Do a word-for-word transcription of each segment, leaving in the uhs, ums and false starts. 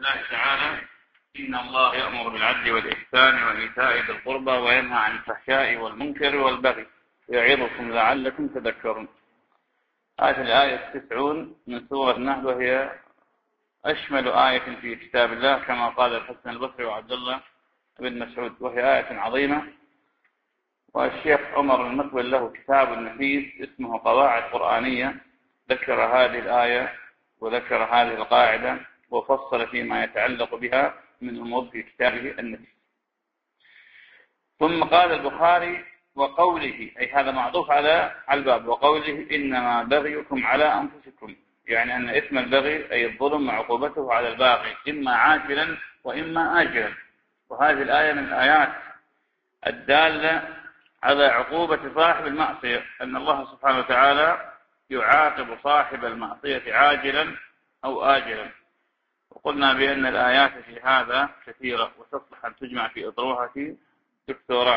الله تعالى: إن الله يأمر بالعدل والإحسان وإيتاء ذي القربى وينهى عن الفحشاء والمنكر والبغي يعظكم لعلكم تذكرون. هذه الآية التسعون من سورة النحل، وهي أشمل آية في كتاب الله كما قال الحسن البصري وعبد الله بن مسعود، وهي آية عظيمة. والشيخ عمر المقبل له كتاب نفيس اسمه قواعد قرآنية، ذكر هذه الآية وذكر هذه القاعدة وفصل فيما يتعلق بها من أمور في كتابه النفيس. ثم قال البخاري: وقوله، أي هذا معطوف على الباب، وقوله: إنما بغيكم على أنفسكم، يعني أن إثم البغي أي الظلم وعقوبته على الباغي إما عاجلا وإما آجلا. وهذه الآية من الآيات الدالة على عقوبة صاحب المعصية، أن الله سبحانه وتعالى يعاقب صاحب المعصية عاجلا أو آجلا. وقلنا بأن الآيات في هذا كثيرة وتصلح أن تجمع في أطروحة دكتوراه.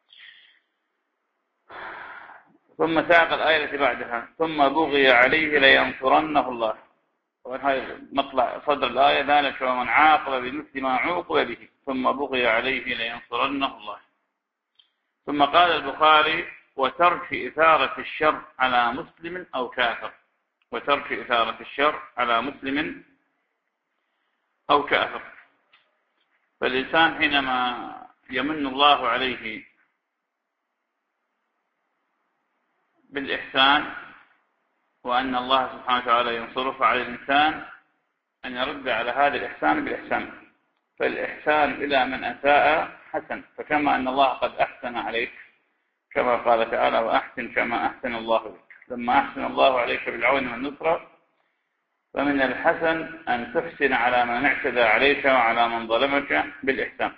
ثم ساق الآية التي بعدها: ثم بغي عليه لينصرنه الله. وهذا مطلع صدر الآية: ذلك ومن عاقب بمثل ما عوقب به ثم بغي عليه لينصرنه الله. ثم قال البخاري: وترك إثارة الشر على مسلم أو كافر. وترك إثارة الشر على مسلم أو كافر. فالإنسان حينما يمن الله عليه بالإحسان وأن الله سبحانه وتعالى ينصره، فعلى الإنسان أن يرد على هذا الإحسان بالإحسان. فالإحسان إلى من أساء حسن، فكما أن الله قد أحسن عليك كما قال تعالى: وأحسن كما أحسن الله بك. لما أحسن الله عليك بالعون والنصرة، فمن الحسن أن تحسن على من اعتدى عليك وعلى من ظلمك بالإحسان.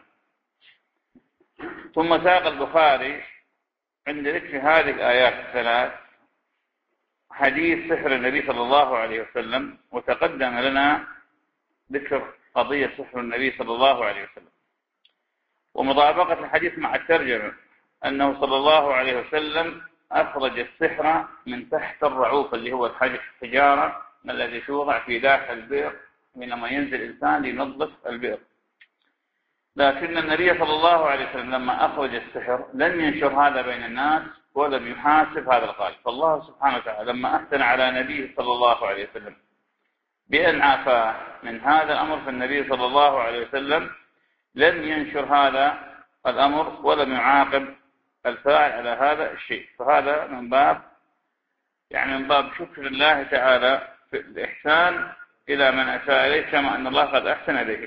ثم ساق البخاري عند ذكر هذه الآيات الثلاث حديث سحر النبي صلى الله عليه وسلم، وتقدم لنا ذكر قضية سحر النبي صلى الله عليه وسلم ومطابقة الحديث مع الترجمة، أنه صلى الله عليه وسلم أخرج السحر من تحت الرعوف، اللي هو الحجارة الذي توضع في داخل البئر حينما ينزل الإنسان لينظف البئر. لكن النبي صلى الله عليه وسلم لما أخرج السحر لم ينشر هذا بين الناس ولم يحاسب هذا القائل. فالله سبحانه وتعالى لما أحسن على نبيه صلى الله عليه وسلم بأن عافاه من هذا الأمر، فالنبي صلى الله عليه وسلم لم ينشر هذا الأمر ولم يعاقب الفاعل على هذا الشيء. فهذا من باب يعني من باب شكر الله تعالى في الإحسان إلى من أساء إليه كما أن الله قد أحسن إليه.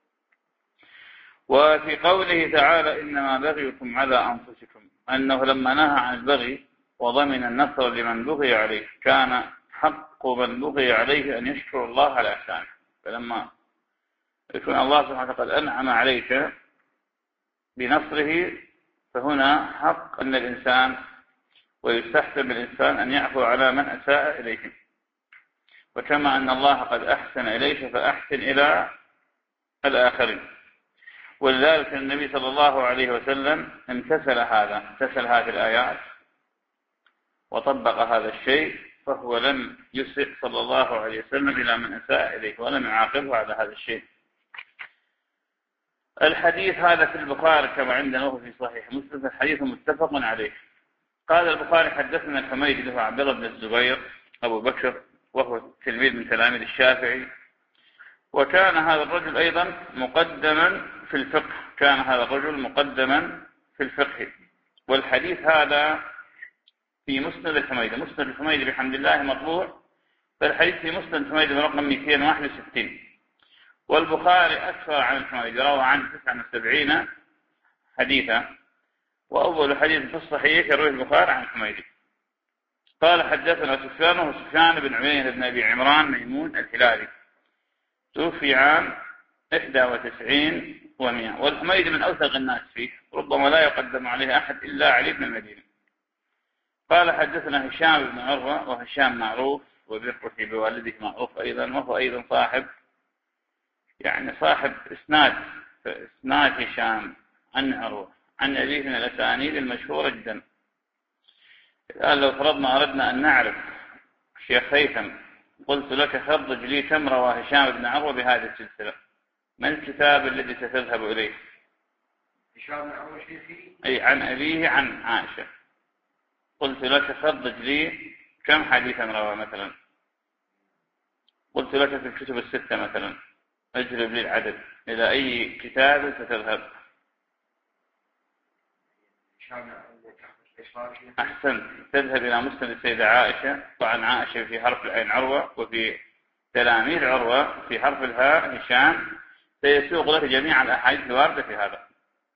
وفي قوله تعالى: إنما بغيكم على أنفسكم، أنه لما نهى عن البغي وضمن النصر لمن بغي عليه، كان حق من بغي عليه أن يشكر الله على إحسانه. فلما يكون الله سبحانه وتعالى قد أنعم عليك بنصره، فهنا حق أن الإنسان ويستحسن الإنسان أن يعفو على من أساء إليه. وكما أن الله قد أحسن إليك فأحسن إلى الآخرين. ولذلك النبي صلى الله عليه وسلم امتثل هذا امتثل هذه الآيات وطبق هذا الشيء، فهو لم يسئ صلى الله عليه وسلم إلى من أساء إليه ولم يعاقبه على هذا الشيء. الحديث هذا في البخاري كما عندنا وهو في صحيح مسلم، الحديث متفق عليه. قال البخاري: حدثنا الحميدي له عبد الله بن الزبير أبو بكر، وهو تلميذ من تلاميذ الشافعي، وكان هذا الرجل أيضا مقدما في الفقه كان هذا الرجل مقدما في الفقه. والحديث هذا في مسند الحميدي. مسند الحميدي بحمد الله مطبوع، فالحديث في مسند الحميدي برقم مئتين وواحد وستين. والبخاري أكثر عن الحميدي، روى عنه تسعة وسبعين حديثا، وأول حديث في الصحيح يروي البخاري عن الحميدي. قال: حدثنا سفيان وسفيان بن عيينة بن أبي عمران ميمون الهلالي، توفي عام إحدى وتسعين ومئة. والحميدي من أوثق الناس فيه، ربما لا يقدم عليه أحد إلا علي بن المدينة. قال: حدثنا هشام بن عروة، وهشام معروف وذكر في بوالده معروف أيضا، وهو أيضا صاحب يعني صاحب إسناد إسناد هشام عن عروة عن أبيه من الأسانيد المشهورة جدا. الآن لو فرضنا أردنا أن نعرف شيخ هيثم، قلت لك خرج لي كم روى هشام بن عروة بهذه السلسلة، ما الكتاب الذي ستذهب إليه؟ أي عن أبيه عن عائشة. قلت لك خرج لي كم حديثا روى مثلا؟ قلت لك في الكتب الستة مثلا، اجلب لي العدد. إلى أي كتاب ستذهب؟ أحسنت، تذهب إلى مسند السيدة عائشة، طبعا عائشة في حرف العين عروة، وفي تلاميذ عروة في حرف الهاء هشام، سيسوق لك جميع الأحاديث الواردة في هذا.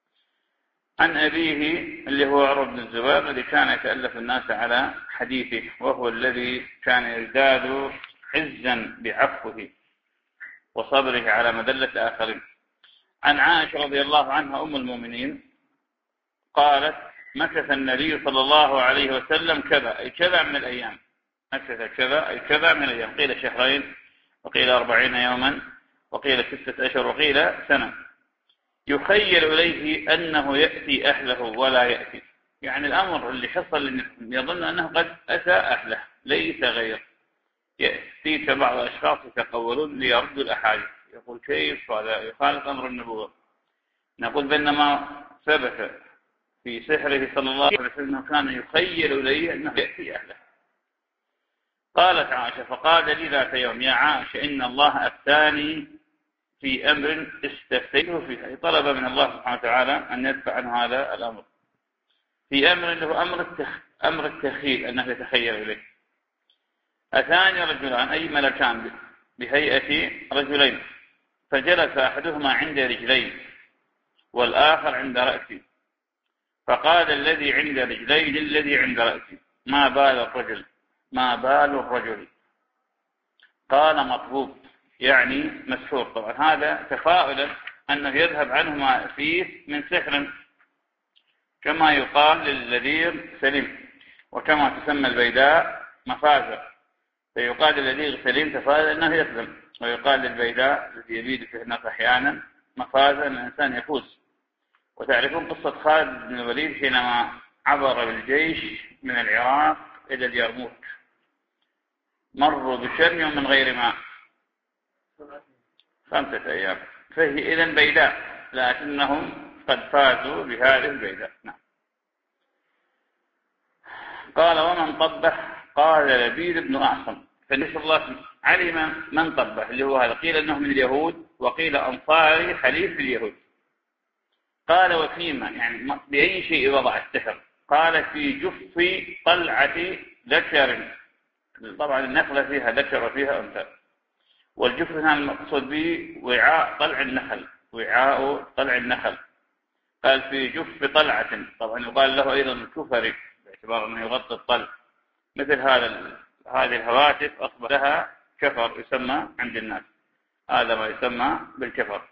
عن أبيه اللي هو عروة بن الزبير الذي كان يتألف الناس على حديثه، وهو الذي كان يزداد عزا بعفوه وصبره على مذلة آخرين. عن عائشة رضي الله عنها أم المؤمنين قالت: مكث النبي صلى الله عليه وسلم كذا، أي كذا من الأيام. مكث كذا أي كذا من الأيام، قيل شهرين، وقيل أربعين يوما، وقيل ستة أشهر، وقيل سنة. يخيل إليه أنه يأتي أهله ولا يأتي، يعني الأمر اللي حصل يظن أنه قد أتى أهله ليس غير. يأتيك بعض الأشخاص يتقولون ليردوا الأحاديث، يقول كيف هذا يخالف أمر النبوة؟ نقول بينما ثبت في سحره صلى الله عليه وسلم كان يخيل إليه أنه يأتي أهله. قالت عائشة: فقال لي ذات يوم: يا عائشة، إن الله أفتاني في أمر استفتيته فيه، طلب من الله سبحانه وتعالى أن يدفع عنه هذا الأمر، في أمر له أمر التخ... أمر التخيل، أنه يتخيل إليه. أتاني رجلان أي ملكان بهيئة رجلين، فجلس أحدهما عند رجلي والآخر عند رأسي، فقال الذي عند رجلي للذي عند رأسي: ما بال الرجل ما بال الرجل؟ قال: مطبوب، يعني مسحور. طبعا هذا تفاؤلا أنه يذهب عنه ما فيه من سحر، كما يقال للذير سليم، وكما تسمى البيداء مفازة، فيقال للذير سليم تفاؤلا أنه يسلم، ويقال للبيداء الذي يبيد في الناس أحيانا مفازة أن الإنسان يفوز. وتعرفون قصة خالد بن الوليد حينما عبر بالجيش من العراق إلى اليرموك، مروا بشرم من غير ماء خمسة أيام، فهي إذن بيداء، لكنهم قد فازوا بهذه البيداء. نعم. قال: ومن طبح؟ قال: لبيد بن أعصم. فالنبي صلى الله عليه وسلم علم من طبح، اللي هو هذا، قيل أنه من اليهود، وقيل أنصاري حليف اليهود. قال: وفيما، يعني بأي شيء وضع السحر؟ قال: في جف طلعة ذكر. طبعا النخلة فيها ذكر وفيها أنثى، والجف هنا المقصود به وعاء طلع النخل، وعاء طلع النخل. قال: في جف طلعة، طبعا يقال له أيضا الكفري باعتبار أنه يغطي الطلع، مثل هذا هذه الهواتف أصبح لها كفر يسمى عند الناس، هذا ما يسمى بالكفر.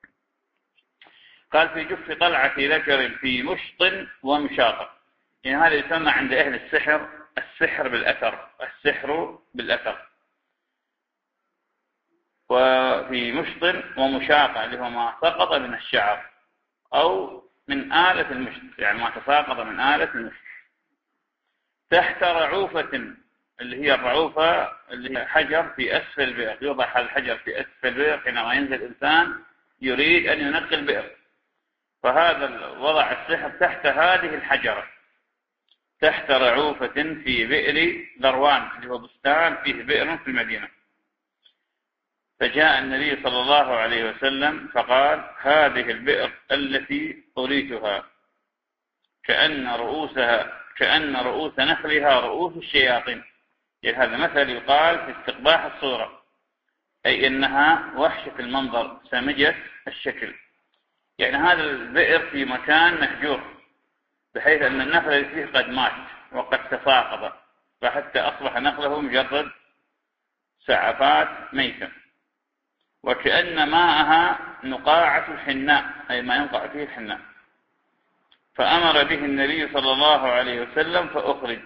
قال: في جف طلعة ذكر في مشط ومشاطة، يعني هذا يسمى عند أهل السحر السحر بالأثر، السحر بالأثر. وفي مشط ومشاطة اللي هو ما سقط من الشعر أو من آلة المشط، يعني ما تساقط من آلة المشط. تحت رعوفة، اللي هي الرعوفة اللي هي حجر في أسفل البئر، يوضع هذا الحجر في أسفل البئر حينما ينزل الإنسان يريد أن ينقي البئر، فهذا وضع السحر تحت هذه الحجرة، تحت رعوفة في بئر ذروان، اللي هو بستان فيه بئر في المدينة. فجاء النبي صلى الله عليه وسلم فقال: هذه البئر التي أريتها كأن رؤوسها كأن رؤوس نخلها رؤوس الشياطين. يعني هذا مثل يقال في استقباح الصورة، أي إنها وحشة المنظر سامجة الشكل. يعني هذا البئر في مكان محجور، بحيث أن النخل اللي فيه قد مات وقد تساقط، فحتى أصبح نخله مجرد سعفات ميتة، وكأن ماءها نقاعة الحناء، أي ما ينقع فيه الحناء. فأمر به النبي صلى الله عليه وسلم فأخرج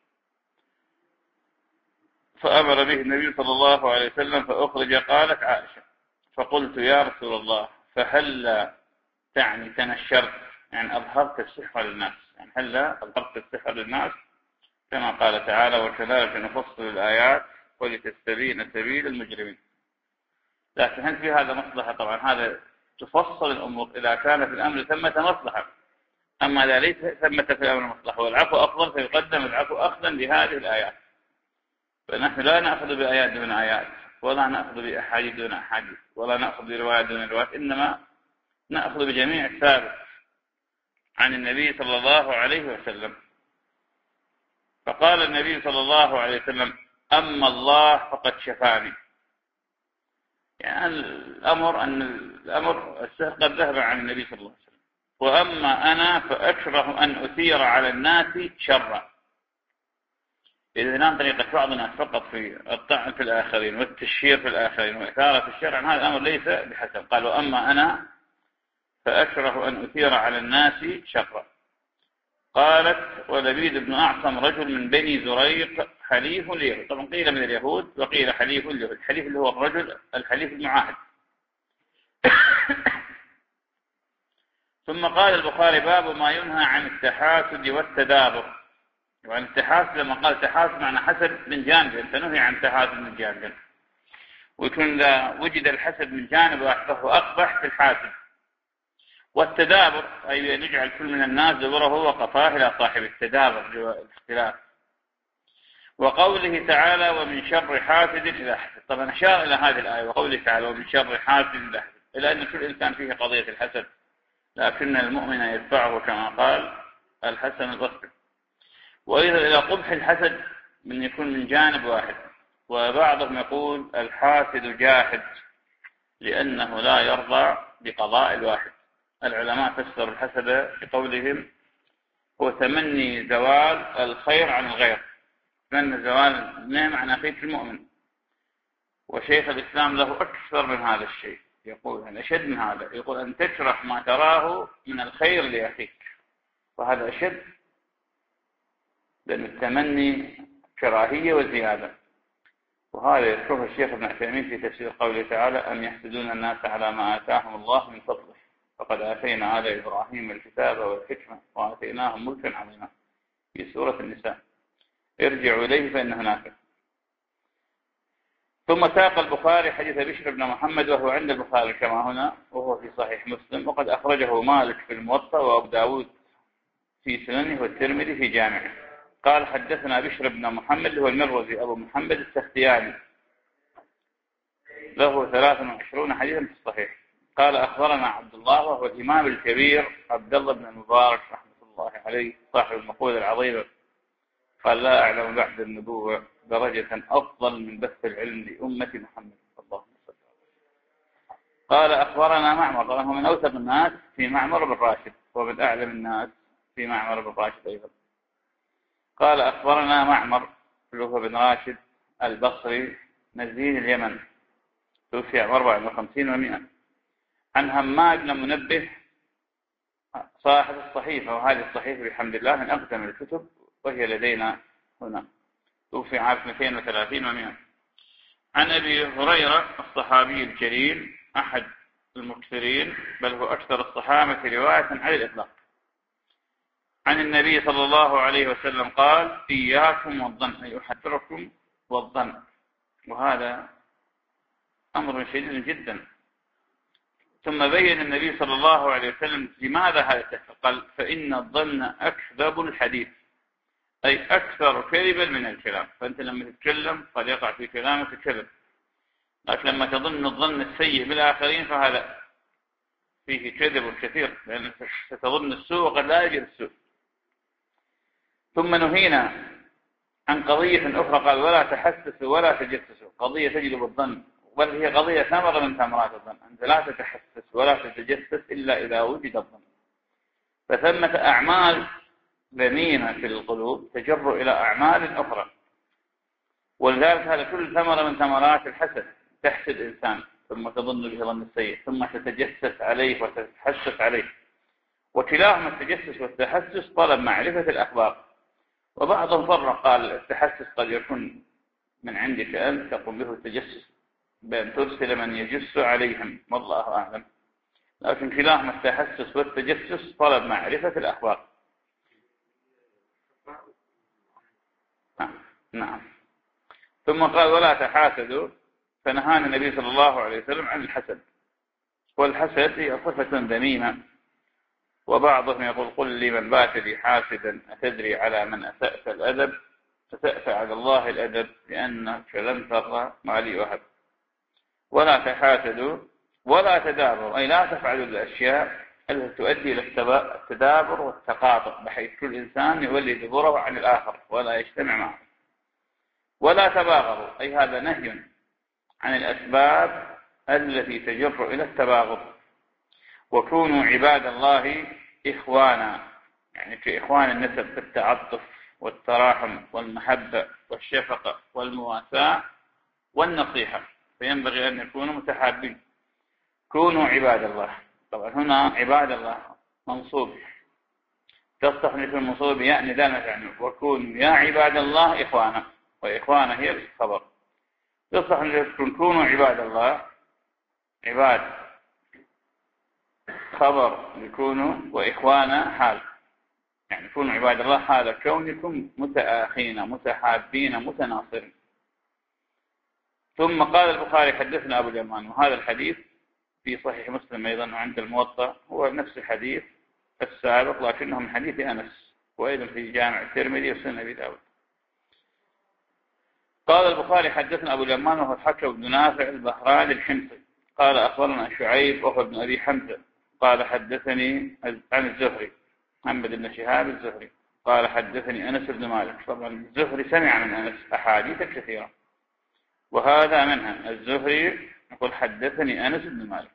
فأمر به النبي صلى الله عليه وسلم فأخرج. قالت عائشة: فقلت: يا رسول الله، فهل تعني تنشرت، يعني أظهرت السحر للناس، يعني هل أظهرت السحر للناس كما قال تعالى: وكذلك نفصل الآيات ولتستبين سبيل المجرمين. لكن هل في هذا مصلحة؟ طبعا هذا تفصل الأمور إذا كان في الأمر ثمة مصلحة، أما إذا ليس ثمة في الأمر مصلحة والعفو أفضل فيقدم العفو أخذا بهذه الآيات. فنحن لا نأخذ بآيات دون آيات، ولا نأخذ بأحاديث دون أحاديث، ولا نأخذ بروايات دون روايات، إنما نأخذ بجميع الثابت عن النبي صلى الله عليه وسلم. فقال النبي صلى الله عليه وسلم: أما الله فقد شفاني. يعني الأمر أن الأمر السهل قد ذهب عن النبي صلى الله عليه وسلم. وأما أنا فأكره أن أثير على الناس شرا. إذا نام طريقة بعض الناس فقط في الطعن في الآخرين والتشهير في الآخرين وإثارة الشر، عن هذا الأمر ليس بحسن. قال: وأما أنا فأكره أن أثير على الناس شرا. قالت: ولبيد بن أعصم رجل من بني زريق حليف اليهود. طبعا قيل من اليهود وقيل حليف اليهود. الحليف اللي هو الرجل الحليف المعاهد. ثم قال البخاري: باب ما ينهى عن التحاسد والتدابر. وعن التحاسد لما قال تحاسد معنى حسد من جانب، فنهي عن تحاسد من جانب. ويكون إذا وجد الحسد من جانب واحد فهو أقبح في الحاسد. والتدابر أي نجعل كل من الناس دبره وقفاه إلى صاحب التدابر الاختلاف. وقوله تعالى: ومن شر حاسد إذا حسد. طبعا أشار إلى هذه الآية وقوله تعالى: ومن شر حاسد إذا حسد، إلى أن كل إنسان فيه قضية الحسد، لكن المؤمن يدفعه كما قال الحسن البصري. وإذا إلى قبح الحسد من يكون من جانب واحد. وبعضهم يقول الحاسد جاحد لأنه لا يرضى بقضاء الواحد. العلماء فسروا الحسد بقولهم: هو تمني زوال الخير عن الغير، تمني زوال النعمة عن أخيك المؤمن. وشيخ الإسلام له أكثر من هذا الشيء، يقول أن أشد من هذا، يقول أن تكره ما تراه من الخير لأخيك، وهذا أشد، لأن التمني كراهية وزيادة. وهذا يذكره الشيخ ابن عثيمين في تفسير قوله تعالى: أم يحسدون الناس على ما آتاهم الله من فضله فقد آتينا آل إبراهيم الكتاب والحكمة وآتيناهم ملكا عظيما، في سورة النساء. ارجعوا إليه فإن هناك. ثم ساق البخاري حديث بشر بن محمد وهو عند البخاري كما هنا، وهو في صحيح مسلم، وقد أخرجه مالك في الموطأ وأبو داود في سننه والترمذي في جامعه. قال: حدثنا بشر بن محمد هو المروزي أبو محمد السختياني، له ثلاث وعشرون حديثا في الصحيح. قال: أخبرنا عبد الله وهو الإمام الكبير عبد الله بن المبارك رحمة الله عليه صاحب المقولة العظيمة، قال: لا أعلم بعد النبوة درجة أفضل من بث العلم لأمة محمد صلى الله عليه وسلم. قال: أخبرنا معمر، طبعا هو من أوثق الناس في معمر بن راشد، ومن أعلم الناس في معمر بن راشد أيضا. قال: أخبرنا معمر هو بن راشد البصري نزيل اليمن، توفي عام أربعة وخمسين ومئة، عن همام بن منبه صاحب الصحيفة، وهذه الصحيفة بحمد الله من أقدم الكتب وهي لدينا هنا، توفي عام اثنتين وثلاثين ومئة. عن أبي هريرة الصحابي الجليل أحد المكثرين، بل هو أكثر الصحابة رواية على الإطلاق، عن النبي صلى الله عليه وسلم قال: إياكم والظن، أي أحذركم والظن. وهذا أمر شديد جدا. ثم بين النبي صلى الله عليه وسلم لماذا هذا التحذير، قال: فإن الظن أكذب الحديث، أي أكثر كذبا من الكلام. فأنت لما تتكلم قد يقع في كلامك كذب، لكن لما تظن الظن السيء بالآخرين فهذا فيه كذب كثير، لأنك ستظن السوء وقد لا يجد السوء. ثم نهينا عن قضية أخرى، قال: ولا تحسسوا ولا تجسسوا، قضية تجلب الظن، بل هي قضية ثمرة من ثمرات الظن. أنت لا تتحسس ولا تتجسس إلا إذا وجد الظن. فثمة أعمال ذميمة في القلوب تجر إلى أعمال أخرى، ولذلك هذا كل ثمرة من ثمرات الحسد. تحسد إنسان ثم تظن به ظن السيء، ثم تتجسس عليه وتتحسس عليه، وكلاهما التجسس والتحسس طلب معرفة الأخبار. وبعضهم فرق، قال: التحسس قد يكون من عندك أنت تقوم به التجسس بأن ترسل من يجس عليهم، والله أعلم، لكن كلاهما التحسس والتجسس طلب معرفة الأخبار. نعم. ثم قال: ولا تحاسدوا، فنهانا النبي صلى الله عليه وسلم عن الحسد. والحسد هي صفة ذميمة، وبعضهم يقول قل لي من بات لي حاسدا أتدري على من أسأت الأدب، أسأت على الله الأدب لأنك لم تر ما لي وهب. ولا تحاسدوا ولا تدابروا، أي لا تفعلوا الأشياء التي تؤدي إلى التدابر والتقاطع، بحيث كل إنسان يولي دبره عن الآخر ولا يجتمع معه. ولا تباغضوا، أي هذا نهي عن الأسباب التي تجر إلى التباغض. وكونوا عباد الله إخوانا، يعني كإخوان النسب في التعطف والتراحم والمحبة والشفقة والمواساة والنصيحة، فينبغي أن يكونوا متحابين. كونوا عباد الله، طبعا هنا عباد الله منصوب، تصحني في المنصوب يعني لا نفعني. وكونوا يا عباد الله إخوانا، وإخوانا هي الخبر. تصحني تكون كونوا عباد الله، عباد خبر يكونوا، وإخوانا حال، يعني كونوا عباد الله حال كونكم متآخين متحابين متناصرين. ثم قال البخاري حدثنا أبو اليمان، وهذا الحديث في صحيح مسلم أيضا وعند الموطأ، هو نفس الحديث السابق لكنه من حديث أنس، وأيضا في جامع الترمذي وسنن أبي داود. قال البخاري حدثنا أبو اليمان وهو الحكم بن نافع البهراني الحمصي قال أخبرنا شعيب وهو ابن أبي حمزة قال حدثني عن الزهري محمد بن شهاب الزهري قال حدثني أنس بن مالك. طبعا الزهري سمع من أنس أحاديث كثيرة، وهذا منها. الزهري يقول حدثني أنس بن مالك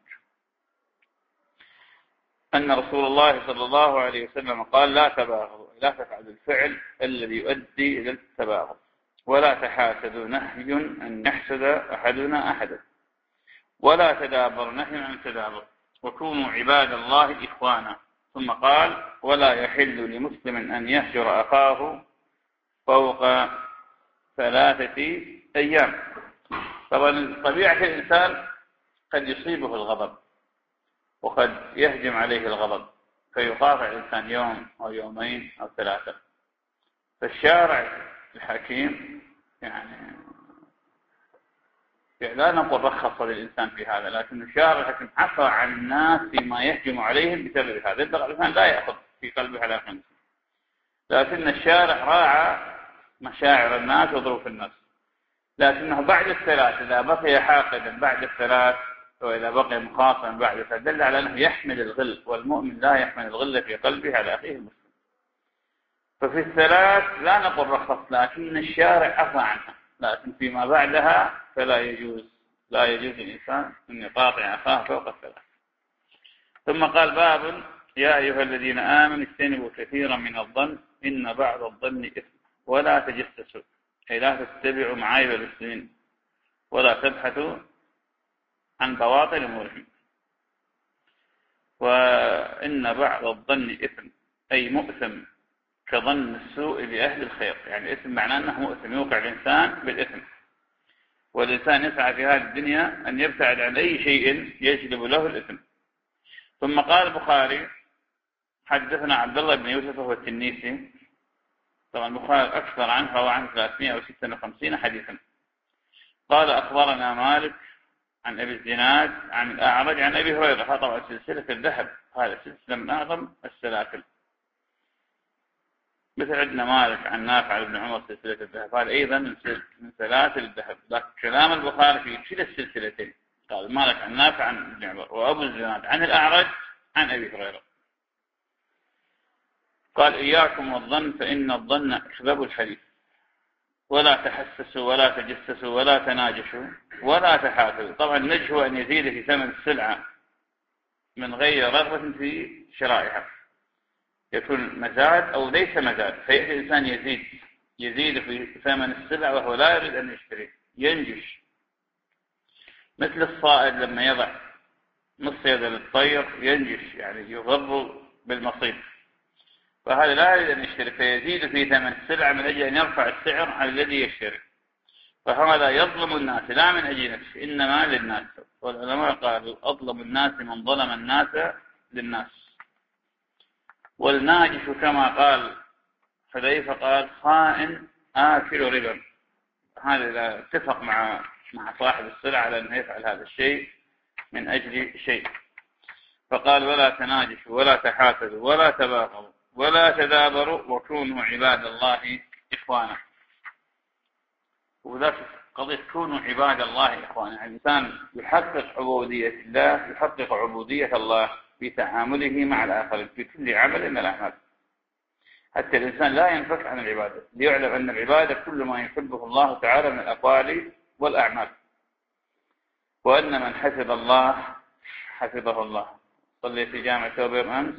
أن رسول الله صلى الله عليه وسلم قال لا تباغضوا، لا تفعلوا الفعل الذي يؤدي إلى التباغض. ولا تحاسدوا، نهي أن يحسد أحدنا أحدا. ولا تدابر، نهي عن التدابر. وكونوا عباد الله إخوانا. ثم قال ولا يحل لمسلم أن يهجر أخاه فوق ثلاثة أيام. طبعا طبيعة الإنسان قد يصيبه الغضب وقد يهجم عليه الغضب فيقاطع الإنسان يوم أو يومين أو ثلاثة. فالشارع الحكيم يعني لا نقول رخص للإنسان في هذا، لكن الشارع الحكيم عفى عن الناس فيما يهجم عليهم بسبب هذا. الإنسان لا يأخذ في قلبه على خمسة، لكن الشارع راعى مشاعر الناس وظروف الناس. لكنه بعد الثلاث إذا بقي حاقدا بعد الثلاث، وإذا بقي مخاصما بعد الثلاث، دل على أنه يحمل الغل، والمؤمن لا يحمل الغل في قلبه على أخيه المسلم. ففي الثلاث لا نقول رخص، لكن الشارع عفى عنها، لكن فيما بعدها فلا يجوز لا يجوز الإنسان أن يقاطع أخاه فوق الثلاث. ثم قال باب يا أيها الذين آمنوا اجتنبوا كثيرا من الظن إن بعض الظن إثم ولا تجسسوا، أي لا تتبعوا معايب المسلمين ولا تبحثوا عن بواطن أمورهم. وإن بعض الظن إثم أي مؤثم كظن السوء بأهل الخير، يعني إثم معناه أنه مؤثم يوقع الإنسان بالإثم. والإنسان يسعى في هذه الدنيا أن يبتعد عن أي شيء يجلب له الإثم. ثم قال البخاري حدثنا عبد الله بن يوسف وهو التنيسي. طبعا البخاري أكثر عنه فهو عن ثلاثمائة وستة وخمسين حديثا. قال أخبرنا مالك عن أبي الزناد عن الأعرج عن أبي هريرة. طبعا سلسلة الذهب هذا سلسلة من أعظم السلاسل، مثل عندنا مالك عن نافع بن عمر سلسلة الذهب، هذا أيضا من سلاسل الذهب. لكن كلام البخاري في كلا السلسلتين، قال مالك عن نافع عن ابن عمر، وأبو الزناد عن الأعرج عن أبي هريرة. قال إياكم والظن فإن الظن أكذب الحديث. ولا تحسسوا ولا تجسسوا ولا تناجشوا ولا تحاسدوا. طبعا النجش أن يزيد في ثمن السلعة من غير رغبة في شرائها، يكون مزاد أو ليس مزاد، فيأتي الإنسان يزيد يزيد في ثمن السلعة وهو لا يريد أن يشتري، ينجش. مثل الصائد لما يضع مصيدة للطير ينجش، يعني يغر بالمصيد، فهذا لا يريد أن يشتري فيزيد في ثمن السلعة من أجل أن يرفع السعر على الذي يشتري. فهذا يظلم الناس لا من أجل نفسه إنما للناس. والعلماء قالوا أظلم الناس من ظلم الناس للناس. والناجش كما قال حذيفة قال خائن آكل ربا. هذا إذا اتفق مع مع صاحب السلعة على أنه يفعل هذا الشيء من أجل شيء. فقال ولا تناجشوا ولا تحاسدوا ولا تباغضوا ولا تدابروا وكونوا عباد الله إخوانا. وذلك قضية كونوا عباد الله إخوانا، يعني الإنسان يحقق عبودية الله، يحقق عبودية الله في تعامله مع الآخرين في كل عمل من الأعمال، حتى الإنسان لا ينفك عن العبادة، ليعلم أن العبادة كل ما يحبه الله تعالى من الأقوال والأعمال، وأن من حفظ الله حفظه الله. صلي في جامع توبير أمس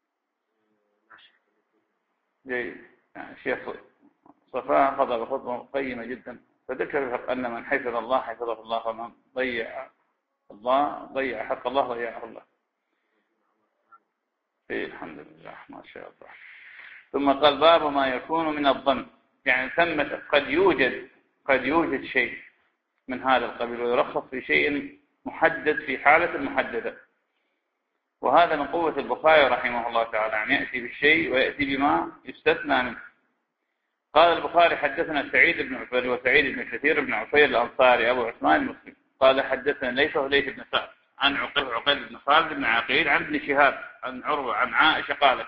جيد، يعني شيخ صفاء خطب خطبة قيمة جدا، فذكر أن من حفظ الله حفظه الله، ومن ضيع الله ضيع حق الله ضيعه الله. إيه الحمد لله ما شاء الله. ثم قال باب ما يكون من الظن، يعني ثمة قد يوجد قد يوجد شيء من هذا القبيل ويرخص في شيء محدد في حالة محددة، وهذا من قوة البخاري رحمه الله تعالى، أن يأتي بالشيء ويأتي بما يستثنى منه. قال البخاري حدثنا سعيد بن عفير وسعيد بن كثير بن عفير الأنصاري أبو عثمان المسلم قال حدثنا ليث ليث بن سعد عن عقيل عقيل بن خالد بن عقيل عن ابن شهاب عن عروة عن عائشة قالت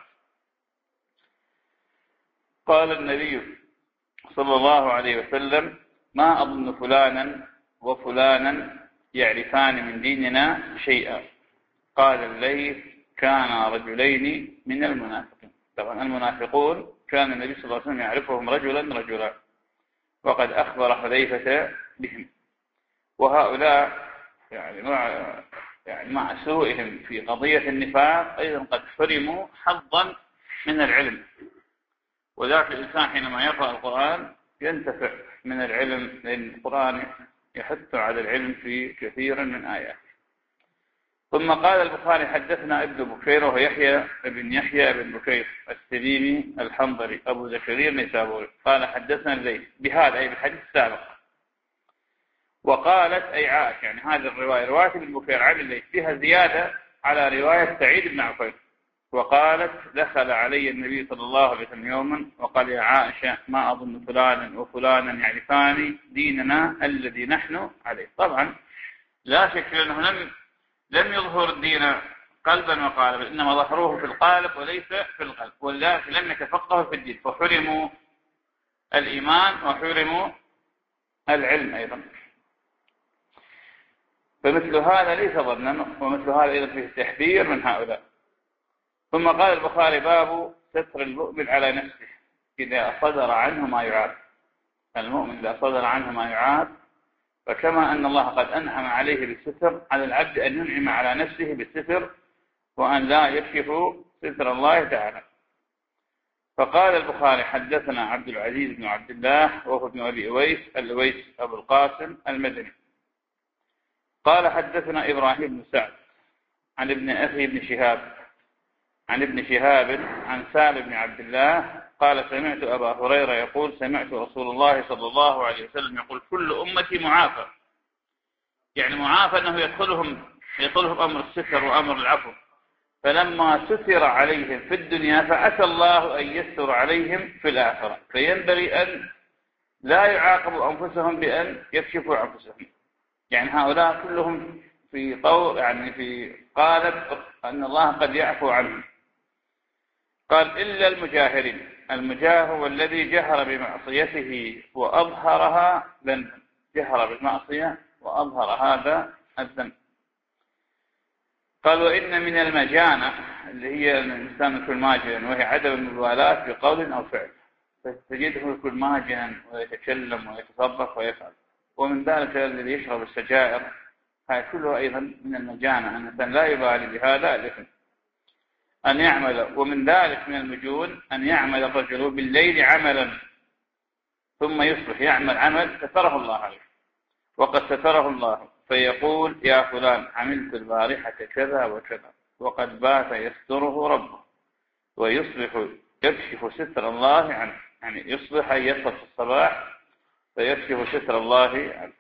قال النبي صلى الله عليه وسلم ما أظن فلانا وفلانا يعرفان من ديننا شيئا. قال الليث كان رجلين من المنافقين. طبعا المنافقون كان النبي صلى الله عليه وسلم يعرفهم رجلا رجلا، وقد أخبر حذيفة بهم، وهؤلاء يعني مع يعني مع سوءهم في قضية النفاق أيضا قد حرموا حظا من العلم. وذاك الإنسان حينما يقرأ القرآن ينتفع من العلم، لأن القرآن يحث على العلم في كثير من آياته. ثم قال البخاري حدثنا ابن بكير وهو يحيى بن يحيى بن بكير التميمي الحنظلي أبو زكريا النسابوري قال حدثنا الليث بهذا أي بالحديث السابق. وقالت أي عائشة، يعني هذه الرواية رواية ابن بكير عن الليث فيها زيادة على رواية سعيد بن عفير. وقالت دخل علي النبي صلى الله عليه وسلم يوما وقال يا عائشة ما أظن فلانا وفلانا يعرفان ديننا الذي نحن عليه. طبعا لا شك أنه لم لم يظهر الدين قلبا وقالبا، إنما ظهروه في القالب وليس في القلب، ولذلك لم يتفقهوا في الدين فحرموا الإيمان وحرموا العلم أيضا. فمثل هذا ليس ظنا، ومثل هذا أيضا فيه التحذير من هؤلاء. ثم قال البخاري باب ستر المؤمن على نفسه إذا صدر عنه ما يعاب. المؤمن إذا صدر عنه ما يعاب، فكما أن الله قد أنعم عليه بالستر، على العبد أن ينعم على نفسه بالستر وأن لا يكشف ستر الله تعالى. فقال البخاري حدثنا عبد العزيز بن عبد الله وهو ابن أبي أويس الأويس أبو القاسم المدني قال حدثنا إبراهيم بن سعد عن ابن أخي بن شهاب عن ابن شهاب عن سالم بن عبد الله قال سمعت أبا هريرة يقول سمعت رسول الله صلى الله عليه وسلم يقول كل أمتي معافى، يعني معافى أنه يدخلهم يدخلهم أمر الستر وأمر العفو، فلما ستر عليهم في الدنيا فأتى الله أن يستر عليهم في الآخرة، فينبغي أن لا يعاقبوا أنفسهم بأن يكشفوا أنفسهم. يعني هؤلاء كلهم في طور يعني في قالب أن الله قد يعفو عنهم. قال إلا المجاهرين. المجاهر هو الذي جهر بمعصيته وأظهرها ذنبا، جهر بالمعصية وأظهر هذا الذنب. قال وإن من المجانة اللي هي الإنسان يكون ماجنا، وهي عدم المبالاة بقول أو فعل، فتجده يكون ماجنا ويتكلم ويتصرف ويفعل. ومن ذلك الذي يشرب السجائر، هذا كله أيضا من المجانة، أن الإنسان لا يبالي بهذا الإثم أن يعمل. ومن ذلك من المجون أن يعمل الرجل بالليل عملا ثم يصبح يعمل عمل ستره الله عليه وقد ستره الله، فيقول يا فلان عملت البارحة كذا وكذا، وقد بات يستره ربه، ويصبح يكشف ستر الله عنه، يعني يصبح يصل في الصباح فيكشف ستر الله عنه.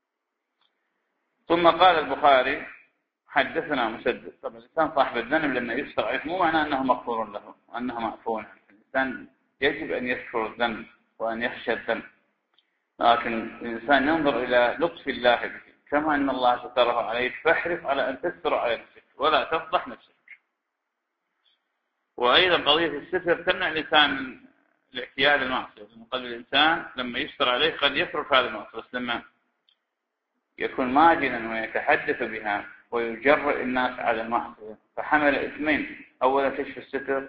ثم قال البخاري حدثنا مسدد. طبعا الإنسان صاحب الذنب لما يستر عليه مو معناه أنه مغفور له وأنه معفو عنه، الإنسان يجب أن يذكر الذنب وأن يخشى الذنب، لكن الإنسان ينظر إلى لطف الله به، كما أن الله ستره عليك فاحرص على أن تستر على نفسك ولا تفضح نفسك. وأيضا قضية الستر تمنع الإنسان من الاعتياد المعصية، من قلب الإنسان لما يستر عليه قد يترك هذا المعصية، بس لما يكون ماجنا ويتحدث بها ويجرئ الناس على المعصية فحمل اثمين: أولا كشف الستر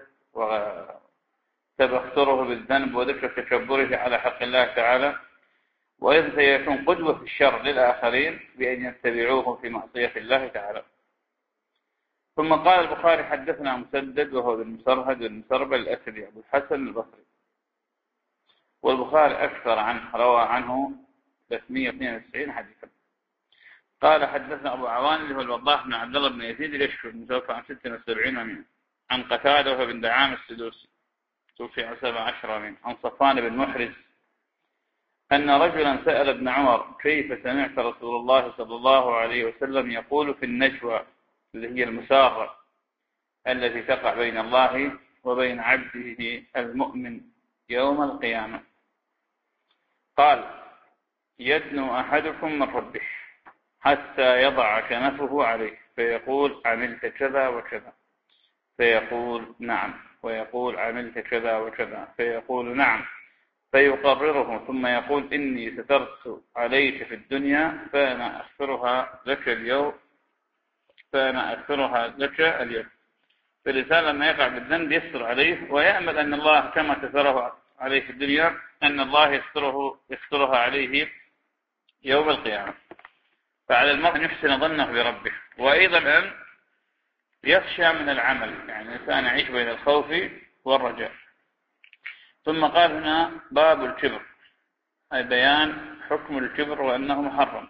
وتبختره بالذنب وذكر تكبره على حق الله تعالى، وأيضا سيكون قدوة في الشر للآخرين بأن يتبعوه في معصية الله تعالى. ثم قال البخاري: حدثنا مسدد وهو بن مسرهد المسربل الأسدي أبو الحسن البصري، والبخاري أكثر عنه، روى عنه ثلاثمائة واثنين وتسعين حديثا. قال: حدثنا أبو عوان اللي هو الوضاح بن عبد الله بن يزيد اليشكر المتوفى عن ستة وسبعين ومئة، عن قتادة وهو بن دعام السدوسي توفي عن سبع عشر ومئة، عن صفوان بن محرز أن رجلا سأل ابن عمر: كيف سمعت رسول الله صلى الله عليه وسلم يقول في النجوى اللي هي المسارة التي تقع بين الله وبين عبده المؤمن يوم القيامة؟ قال: يدنو أحدكم من ربه حتى يضع كنفه عليه فيقول: عملت كذا وكذا، فيقول: نعم، ويقول: عملت كذا وكذا، فيقول: نعم، فيقرره، ثم يقول: إني سترت عليك في الدنيا فأنا أغفرها لك اليوم فأنا أغفرها لك اليوم. فالإنسان لما يقع بالذنب يستر عليه ويأمل أن الله كما ستره عليه في الدنيا أن الله يستره يسترها عليه يوم القيامة. فعلى المرء أن يحسن ظنه بربه، وأيضا أن يخشى من العمل، يعني الإنسان يعيش بين الخوف والرجاء. ثم قال هنا: باب الكبر، أي بيان حكم الكبر وأنه محرم.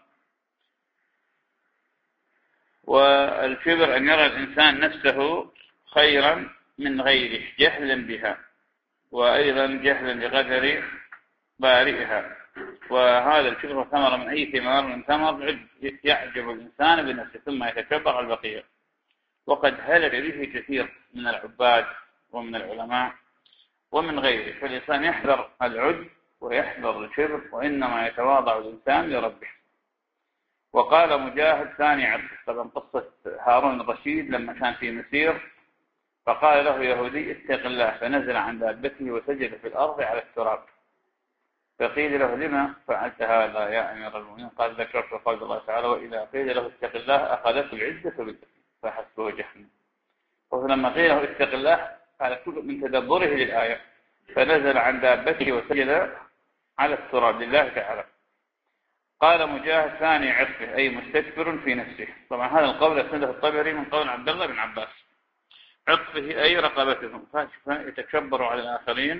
والكبر أن يرى الإنسان نفسه خيرا من غيره جهلا بها، وأيضا جهلا بقدر بارئها. وهذا الكبر ثمر من أي ثمار من ثمر يعجب الإنسان بنفسه ثم يتكبر على البقية، وقد هلك به كثير من العباد ومن العلماء ومن غيره. فالإنسان يحذر العجب ويحذر الكبر، وإنما يتواضع الإنسان لربه. وقال مجاهد: ثاني عبد، طبعا قصة هارون الرشيد لما كان في مسير فقال له يهودي: اتق الله، فنزل عن دابته وسجد في الأرض على التراب. فقيل له: لما فعلت هذا يا أمير المؤمنين؟ قال: ذكرت قول الله تعالى: وإذا قيل له اتق الله أخذته العزة بالإثم فحسبه جهنم. فلما قيل له اتق الله قال كل من تدبره للآية، فنزل عن دابته وسجد على التراب لله تعالى. قال مجاهد: ثاني عطفه، أي مستكبر في نفسه. طبعا هذا القول أسنده الطبري من قول عبد الله بن عباس. عطفه أي رقبتهم، يتكبر على الآخرين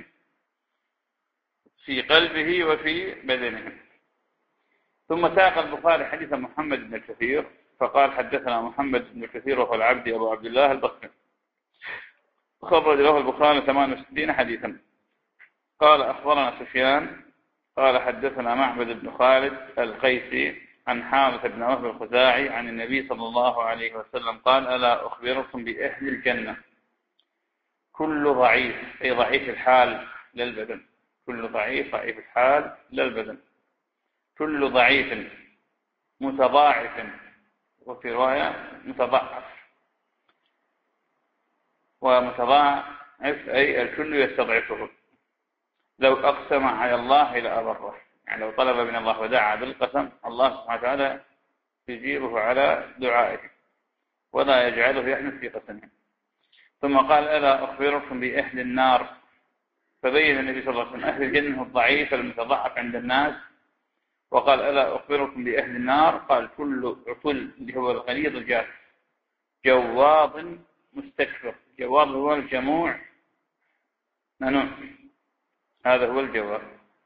في قلبه وفي بدنه. ثم ساق البخاري حديث محمد بن كثير فقال: حدثنا محمد بن كثير وهو العبدي أبو عبد الله البصري، خرج له البخاري ثمانية وستين حديثا. قال: أخبرنا سفيان قال: حدثنا معبد بن خالد القيسي عن حارث بن وهب الخزاعي عن النبي صلى الله عليه وسلم قال: ألا أخبركم بأهل الجنة؟ كل ضعيف، أي ضعيف الحال للبدن، كل ضعيف ضعيف الحال للبدن، كل ضعيف متضاعف، وفي رواية متضاعف، ومتضاعف أي الكل يستضعفه. لو أقسم على الله لأبره، يعني لو طلب من الله ودعا بالقسم الله سبحانه وتعالى يجيبه على دعائه ولا يجعله يحنث في قسمه. ثم قال: ألا أخبركم بأهل النار؟ فبين النبي صلى الله عليه وسلم أهل الجنة الضعيف المتضعف عند الناس، وقال: ألا أخبركم بأهل النار؟ قال: كل عقل، اللي هو الغليظ الجاف، جواظ مستكبر. جواظ هو الجموع منوع، هذا هو الجواظ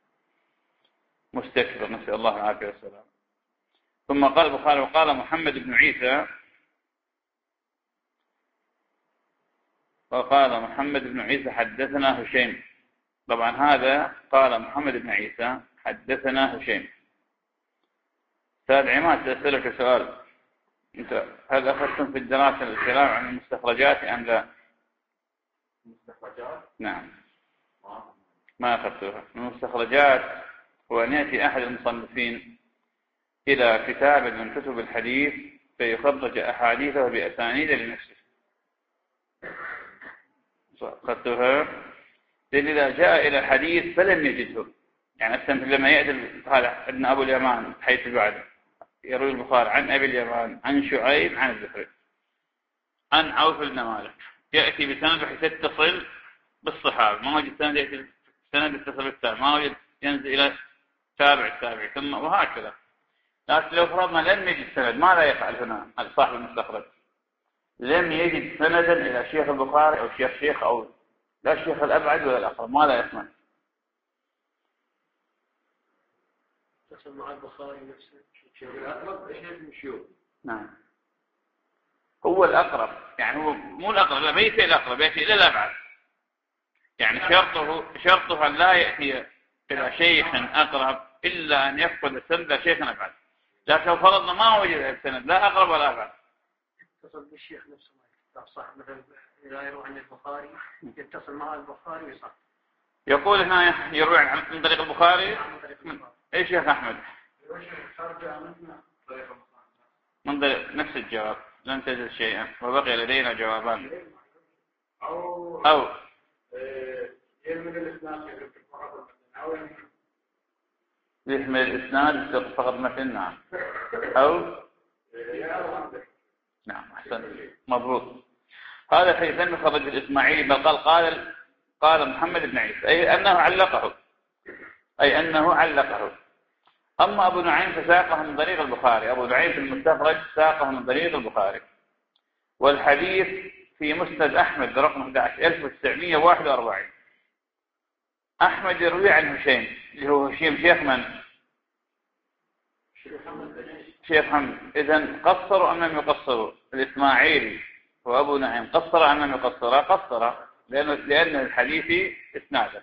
مستكبر، نسأل الله العافية والسلام. ثم قال البخاري: وقال محمد بن عيسى وقال محمد بن عيسى حدثنا هشيم. طبعا هذا قال محمد بن عيسى حدثنا هشيم. أستاذ عماد أسألك سؤال، أنت هل أخذتم في الدراسة الكلام عن المستخرجات أم لا؟ المستخرجات؟ نعم. ما أخذتها. المستخرجات هو أن يأتي أحد المصنفين إلى كتاب من كتب الحديث فيخرج أحاديثه بأسانيد لنفسه. خدتها؟ لأن إذا جاء إلى الحديث فلم يجده، يعني أسلم لما يأتي هذا عندنا أبو اليمان حيث بعد يروي البخاري عن أبي اليمان عن شعيب عن الزهري عن عوف بن مالك، يأتي بسند بحيث يتصل بالصحابة، ما وجد سند يأتي سند يتصل بالتابع، ما وجد ينزل إلى تابع التابع ثم وهكذا. لكن لو فرضنا لم يجد سند ماذا يفعل هنا صاحب المستخرج؟ لم يجد سندا إلى شيخ البخاري أو شيخ شيخ أو لا الشيخ الأبعد ولا الأقرب، ماذا يفعل؟ يتصل مع البخاري نفسه الشيخ الأقرب إيش المشيوخ؟ نعم هو الأقرب، يعني هو مو الأقرب، لا ليس الأقرب، يأتي إلى الأبعد، يعني شرطه شرطه أن لا يأتي إلى شيخ أقرب إلا أن يفقد السند إلى شيخ أبعد. لكن لو فرضنا ما وجد السند لا أقرب ولا أبعد، يتصل بالشيخ نفسه ما صح مثلا إذا يروح عن البخاري يتصل مع البخاري ويصح. يقول هنا يروي عن من طريق البخاري إيش يا أحمد؟ من طريق نفس الجواب لن تجد شيئا وبقي لدينا جوابان. أو أو يلمد الإسناد يحمل الإسناد فقط مثلنا أو نعم أحسن مضبوط. هذا حيث أنه خرج الإسماعيلي بل قال قال قال محمد بن عيسى أي أنه علقه أي أنه علقه. أما أبو نعيم فساقه من طريق البخاري، أبو نعيم في المستخرج ساقه من طريق البخاري. والحديث في مسند أحمد رقم أحد عشر ألف وتسعمائة وواحد وأربعين. أحمد يروي عن هشيم اللي هو هشيم شيخ من؟ شيخ حمد. إذن قصروا أم لم يقصروا؟ الإسماعيلي وأبو نعيم قصر أم لم يقصر؟ قصر لأنه لأن الحديث إسناده.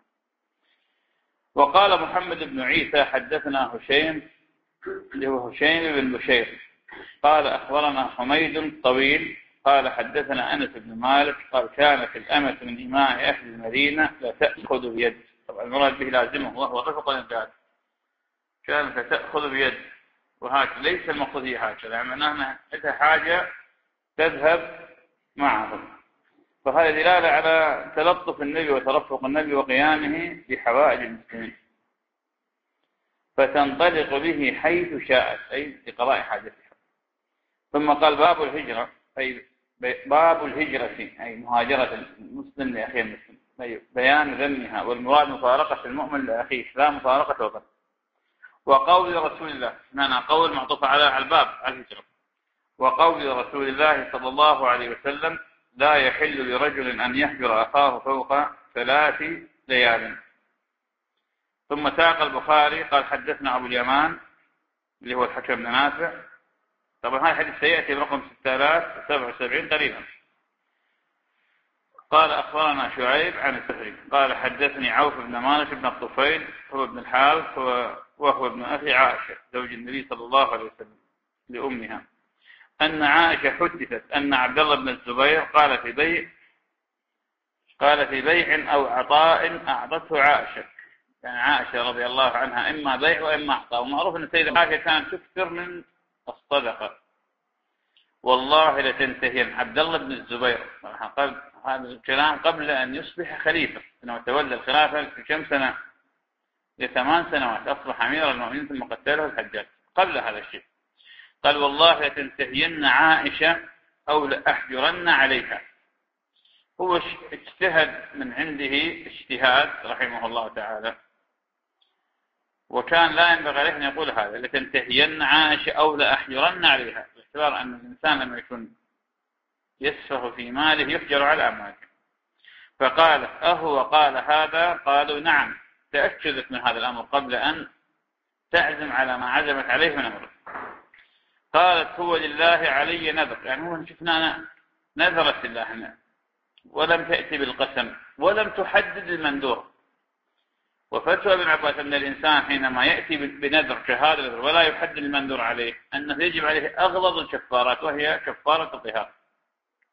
وقال محمد بن عيسى حدثنا هشيم اللي هو هشيم بن بشير قال أخبرنا حميد طويل قال حدثنا أنس بن مالك قال كانت الأمة من إماء أهل المدينة لا تأخذ بيد، طبعا المراد به لازمه وهو رفق الإنسان، كانت تأخذ بيد وهكذا ليس المقصود هي هكذا، يعني معناها إذا حاجة تذهب معهم. فهذا دلالة على تلطف النبي وترفق النبي وقيامه بحوائج المسلمين، فتنطلق به حيث شاءت أي لقضاء حاجتها. ثم قال باب الهجرة أي باب الهجرة أي مهاجرة المسلم لأخيه المسلم، أي بيان ذمها، والمراد مفارقة المؤمن لأخيه لا مفارقة وطن. وقول رسول الله معنى قول معطوف على الباب على الهجرة. وقول رسول الله صلى الله عليه وسلم لا يحل لرجل أن يهجر أخاه فوق ثلاث ليال. ثم ساق البخاري قال حدثنا أبو اليمان اللي هو الحكم بن نافع، طبعا هذا الحديث سيأتي برقم ستة آلاف وسبعة وسبعين قريبا. قال أخبرنا شعيب عن الزهري قال حدثني عوف بن مالك بن الطفيل هو ابن الحارث وهو ابن أخي عائشة زوج النبي صلى الله عليه وسلم لأمها أن عائشة حدثت أن عبد الله بن الزبير قال في بيع قال في بيع أو عطاء أعطته عائشة، يعني عائشة رضي الله عنها إما بيع وإما عطاء. ومعروف أن السيدة عائشة كانت تكثر من الصدقة. والله لتنتهين عبد الله بن الزبير قال هذا الكلام قبل أن يصبح خليفة، إنه تولى الخلافة في كم سنة؟ لثمان سنوات أصبح أمير المؤمنين ثم قتله الحجاج قبل هذا الشيء. قال والله لتنتهين عائشة أو لأحجرن عليها. هو اجتهد من عنده اجتهاد رحمه الله تعالى، وكان لا ينبغي عليه أن يقول هذا لتنتهين عائشة أو لأحجرن عليها، باعتبار أن الإنسان لما يكون يسفه في ماله يفجر على أمواله. فقال أهو قال هذا؟ قالوا نعم، تأكدت من هذا الأمر قبل أن تعزم على ما عزمت عليه من أمره. قالت هو لله علي نذر، يعني هو شفنا نذرت الله ولم تأتي بالقسم ولم تحدد المندور. وفتوى ابن عباس أن الإنسان حينما يأتي بنذر كهذا ولا يحدد المندور عليه أنه يجب عليه أغلظ الكفارات وهي كفارة الطهار.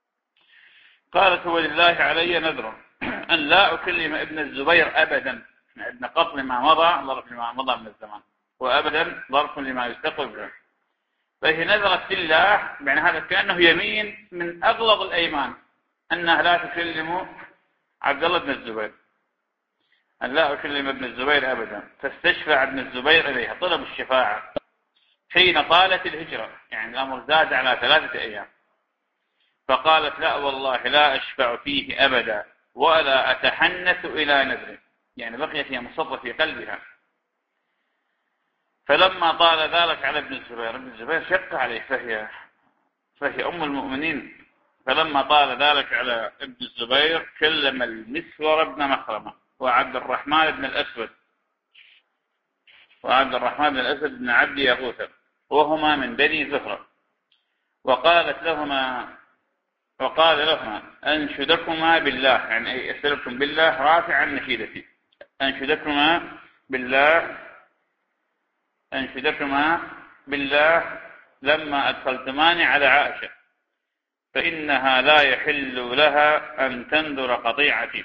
قالت هو لله علي نذر أن لا أكلم ابن الزبير أبدا عندنا قط لما مضى ظرف لما مضى من الزمان، وأبدا ظرف لما يستقبل. فهي نذرت لله، يعني هذا كأنه يمين من أغلظ الأيمان أنها لا تكلم عبد الله بن الزبير، أن لا أكلم ابن الزبير أبدا. فاستشفع ابن الزبير إليها، طلب الشفاعة حين طالت الهجرة، يعني الأمر زاد على ثلاثة أيام. فقالت لا والله لا أشفع فيه أبدا ولا أتحنث إلى نذره، يعني بقيت هي مصرة في قلبها. فلما طال ذلك على ابن الزبير، ابن الزبير شق عليه، فهي فهي أم المؤمنين. فلما طال ذلك على ابن الزبير كلم المسور بن مخرمة وعبد الرحمن بن الأسود وعبد الرحمن بن الأسود بن عبد يغوث، وهما من بني زهرة، وقالت لهما وقال لهما أنشدكما بالله، يعني أي أسألكم بالله رافعا نشيدتي، أنشدكما بالله أنشدكما بالله لما أدخلتماني على عائشة، فإنها لا يحل لها أن تنذر قطيعتي.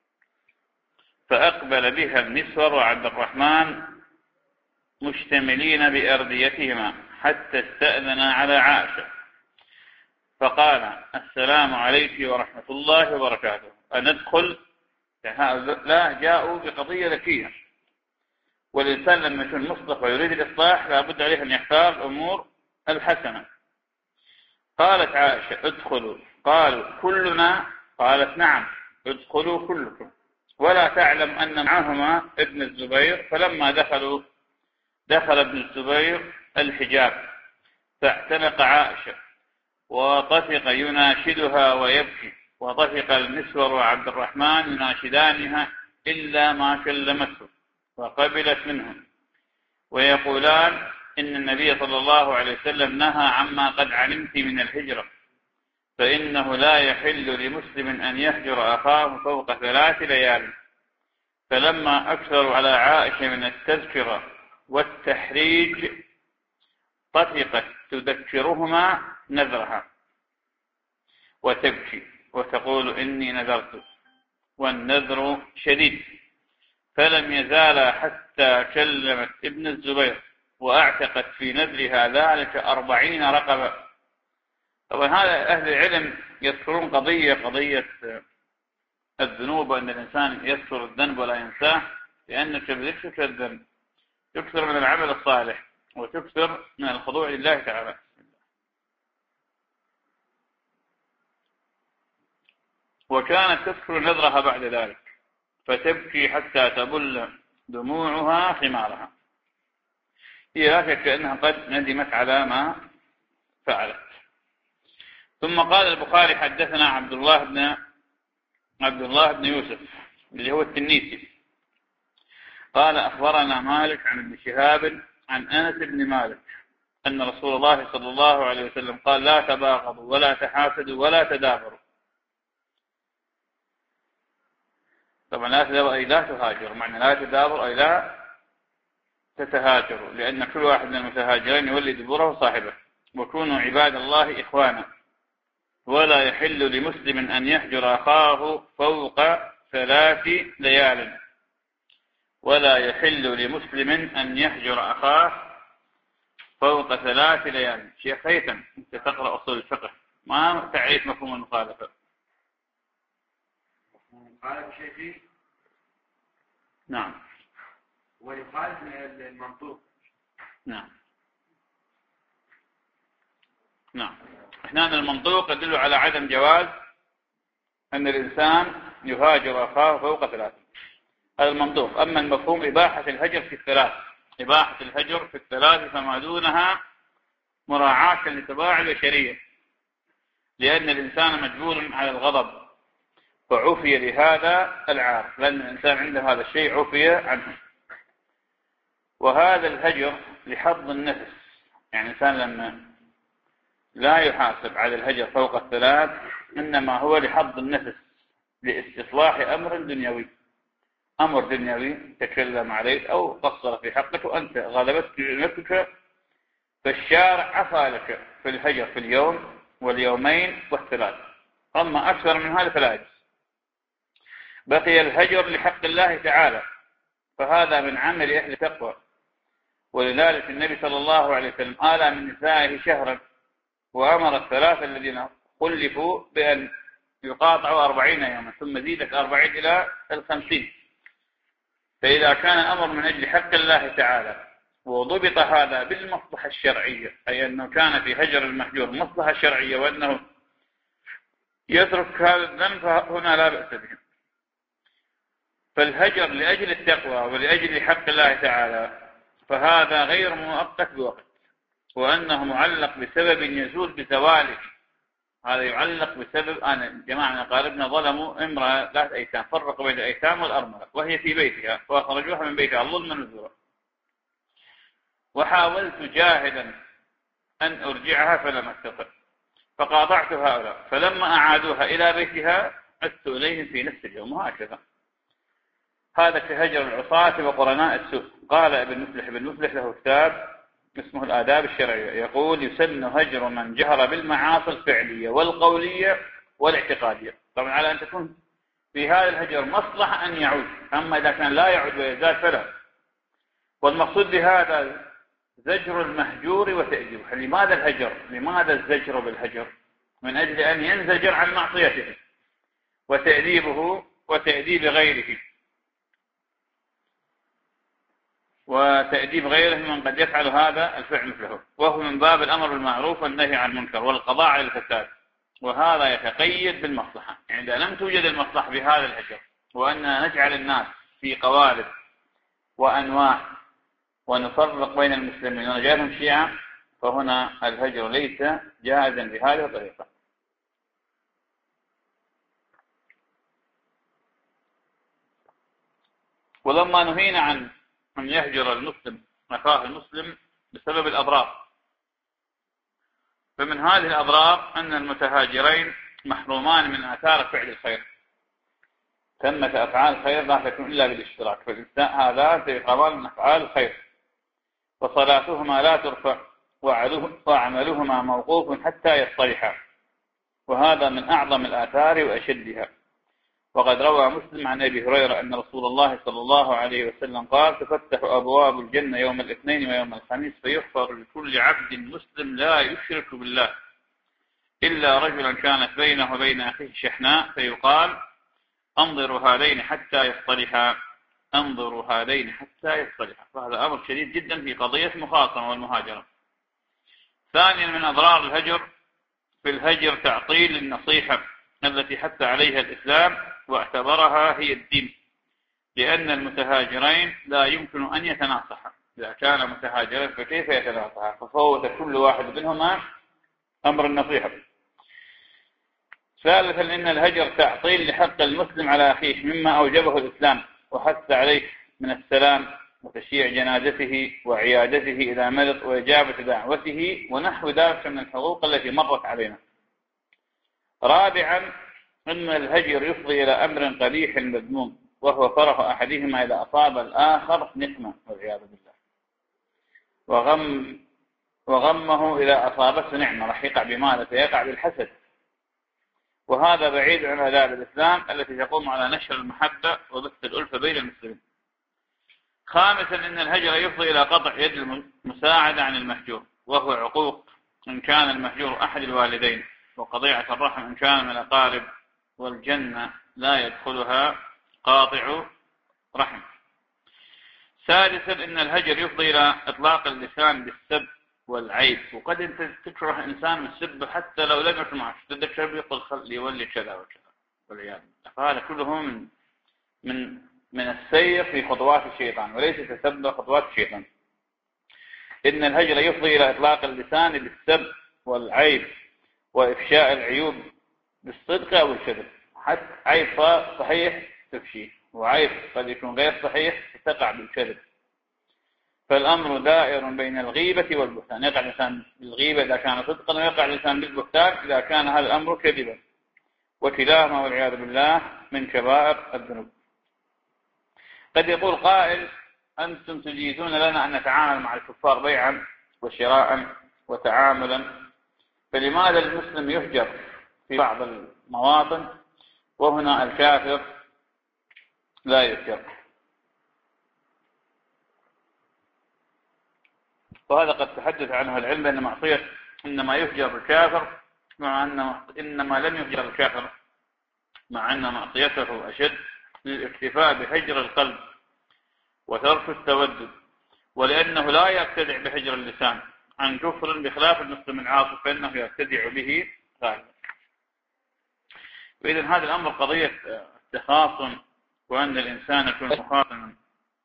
فأقبل بها المسور وعبد الرحمن مشتملين بأرديتهما حتى استأذنا على عائشة، فقال السلام عليك ورحمة الله وبركاته، أندخل؟ لا، جاءوا بقضية ذكية، والإنسان لما يكون مصلح ويريد الإصلاح لابد عليه أن يختار الأمور الحسنة. قالت عائشة ادخلوا، قالوا كلنا؟ قالت نعم، ادخلوا كلكم. ولا تعلم أن معهما ابن الزبير. فلما دخلوا دخل ابن الزبير الحجاب فاعتنق عائشة وطفق يناشدها ويبكي، وطفق المسور وعبد الرحمن يناشدانها إلا ما كلمته وقبلت منهم، ويقولان إن النبي صلى الله عليه وسلم نهى عما قد علمت من الهجرة، فإنه لا يحل لمسلم أن يهجر أخاه فوق ثلاث ليال. فلما أكثروا على عائشة من التذكرة والتحريج طفقت تذكرهما نذرها وتبكي وتقول إني نذرت، والنذر شديد. فلم يزالا حتى كلمت ابن الزبير وأعتقت في نذرها ذلك أربعين رقبة. طبعا هذا أهل العلم يذكرون قضية قضية الذنوب، أن الإنسان يذكر الذنب ولا ينساه، لأنك بذكرك الذنب تكثر من العمل الصالح وتكثر من الخضوع لله تعالى. وكانت تذكر نذرها بعد ذلك فتبكي حتى تبل دموعها خمارها، هي لا شك أنها قد ندمت على ما فعلت. ثم قال البخاري حدثنا عبد الله بن عبد الله بن يوسف اللي هو التنيسي قال أخبرنا مالك عن ابن شهاب عن أنس بن مالك أن رسول الله صلى الله عليه وسلم قال لا تباغضوا ولا تحاسدوا ولا تدابروا. طبعا لا تدابر أي لا تهاجر، معنى لا تدابر أي لا تتهاجروا، لأن كل واحد من المتهاجرين يولي دبره صاحبه. وكونوا عباد الله إخوانا، ولا يحل لمسلم أن يهجر أخاه فوق ثلاث ليال، ولا يحل لمسلم أن يهجر أخاه فوق ثلاث ليال. شيخ هيثم أنت تقرأ أصول الفقه، ما تعريف مفهوم المخالفة؟ مخالف شيخي؟ نعم، ويخالف المنطوق. نعم نعم. احنا المنطوق يدل على عدم جواز أن الإنسان يهاجر أخاه فوق ثلاث، هذا المنطوق. أما المفهوم إباحة الهجر في الثلاث، إباحة الهجر في الثلاث فما دونها مراعاة لطباع البشرية، لأن الإنسان مجبول على الغضب فعفي لهذا العار، لأن الإنسان عنده هذا الشيء عفي عنه. وهذا الهجر لحظ النفس، يعني الإنسان لما لا يحاسب على الهجر فوق الثلاث إنما هو لحظ النفس، لاستصلاح أمر دنيوي، أمر دنيوي تكلم عليك أو قصر في حقك وأنت غلبتك نفسك، فالشارع عفى لك في الهجر في اليوم واليومين والثلاث. أما أكثر من هذا فلا يجوز. بقي الهجر لحق الله تعالى، فهذا من عمل أهل التقوى. ولذلك النبي صلى الله عليه وسلم آلى من نسائه شهرا، وأمر الثلاثة الذين خلفوا بأن يقاطعوا أربعين يوما، ثم زيدت أربعين إلى الخمسين. فإذا كان أمر من أجل حق الله تعالى وضبط هذا بالمصلحة الشرعية، أي أنه كان في هجر المهجور مصلحة شرعية وأنه يترك هذا الذنب، فهنا لا بأس به. فالهجر لأجل التقوى ولأجل حق الله تعالى فهذا غير مؤقت بوقت، وأنه معلق بسبب يزول بزواله. هذا يعلق بسبب أنا جماعة قاربنا ظلموا امرأة ذات أيتام، فرقوا بين الأيتام والأرملة وهي في بيتها وأخرجوها من بيتها ظلما وزورا، وحاولت جاهدا أن أرجعها فلم أستطع، فقاطعت هؤلاء، فلما أعادوها إلى بيتها عدت إليهم في نفس اليوم، وهكذا. هذا كهجر العصاة وقرناء السوء. قال ابن مفلح ابن مفلح له كتاب اسمه الآداب الشرعية، يقول يسن هجر من جهر بالمعاصي الفعلية والقولية والاعتقادية. طبعا على أن تكون في هذا الهجر مصلحة أن يعود، أما إذا كان لا يعود ويزال فلا. والمقصود بهذا زجر المهجور وتأديبه. لماذا الهجر؟ لماذا الزجر بالهجر؟ من أجل أن ينزجر عن معصيته، وتأديبه وتأديب غيره، وتأديب غيره من قد يفعل هذا الفعل مثله، وهو من باب الأمر بالمعروف والنهي عن المنكر والقضاء على الفساد. وهذا يتقيد بالمصلحة. عند لم توجد المصلحة بهذا الهجر، وأن نجعل الناس في قوالب وأنواع ونفرق بين المسلمين ونجعلهم شيعا، فهنا الهجر ليس جائزا بهذه الطريقة. ولما نهينا عن أن يهجر المسلم أخاه المسلم بسبب الأضرار، فمن هذه الأضرار أن المتهاجرين محرومان من آثار فعل الخير. ثمة أفعال الخير لا تكون إلا بالاشتراك، فالإنسان هذا سيحرمان من أفعال الخير، وصلاتهما لا ترفع وعملهما موقوف حتى يصطلحا، وهذا من أعظم الآثار وأشدها. وقد روى مسلم عن أبي هريرة أن رسول الله صلى الله عليه وسلم قال: تفتح أبواب الجنة يوم الاثنين ويوم الخميس، فيغفر لكل عبد مسلم لا يشرك بالله إلا رجلا كانت بينه وبين أخيه شحناء، فيقال: انظروا هذين حتى يصطلحا، انظروا هذين حتى يصطلحا. فهذا أمر شديد جدا في قضية المخاصمة والمهاجرة. ثانيا من أضرار الهجر في الهجر تعطيل النصيحة التي حث عليها الإسلام واعتبرها هي الدين، لأن المتهاجرين لا يمكن أن يتناصحا. إذا كان متهاجرين فكيف يتناصحا؟ ففوت كل واحد منهما أمر النصيحة. ثالثا إن الهجر تعطيل لحق المسلم على أخيه مما أوجبه الإسلام وحث عليه من السلام وتشييع جنازته وعيادته إذا مرض وإجابة دعوته ونحو ذلك من الحقوق التي مرت علينا. رابعا أن الهجر يفضي إلى أمر قبيح مذموم، وهو فرح أحدهما إذا أصاب الآخر نقمة والعياذ بالله، وغم وغمه إذا أصابته نعمة. راح يقع بماذا؟ سيقع بالحسد، وهذا بعيد عن آداب الإسلام التي تقوم على نشر المحبة وبث الألفة بين المسلمين. خامسا أن الهجر يفضي إلى قطع يد المساعدة عن المهجور، وهو عقوق إن كان المهجور أحد الوالدين، وقضيعة الرحم إن كان من الأقارب، والجنة لا يدخلها قاطع رحم. سادسا أن الهجر يفضي إلى إطلاق اللسان بالسب والعيب، وقد أنت تكره إنسان من السب حتى لو لم يكن معك، تذكر يقول خلي يولي كذا وكذا والعياذ. فهذا كله من من من السير في خطوات الشيطان، وليس تسبب خطوات الشيطان. إن الهجر يفضي إلى إطلاق اللسان بالسب والعيب وإفشاء العيوب بالصدق أو الكذب. حتى عيب صحيح تفشيه، وعيب قد يكون غير صحيح تقع بالكذب. فالأمر دائر بين الغيبة والبهتان، يقع الإنسان بالغيبة إذا كان صدقا، ويقع الإنسان بالبهتان إذا كان هذا الأمر كذبا، وكلاهما والعياذ بالله من كبائر الذنوب. قد يقول قائل: أنتم تجيزون لنا أن نتعامل مع الكفار بيعا وشراء وتعاملا، فلماذا المسلم يهجر في بعض المواطن وهنا الكافر لا يهجر؟ وهذا قد تحدث عنه العلم بأن معصية إنما يهجر الكافر مع أن إنما لم يهجر الكافر مع أن معصيته أشد للاكتفاء بهجر القلب وترك التودد، ولأنه لا يبتدع بهجر اللسان عن كفر بخلاف المسلم العاصي فإنه يبتدع به غالبا. وإذن هذا الأمر قضية تخاصم، وأن الإنسان يكون مخاصما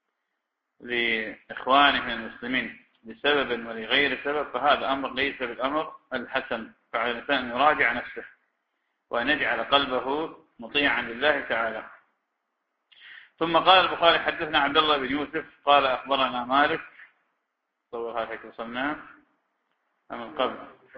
لإخوانه من المسلمين لسبب ولغير سبب، فهذا أمر ليس بالأمر الحسن. فعلى الإنسان أن يراجع نفسه وأن يجعل قلبه مطيعا لله تعالى. ثم قال البخاري حدثنا عبد الله بن يوسف قال أخبرنا مالك، طور هذا وصلنا من قبل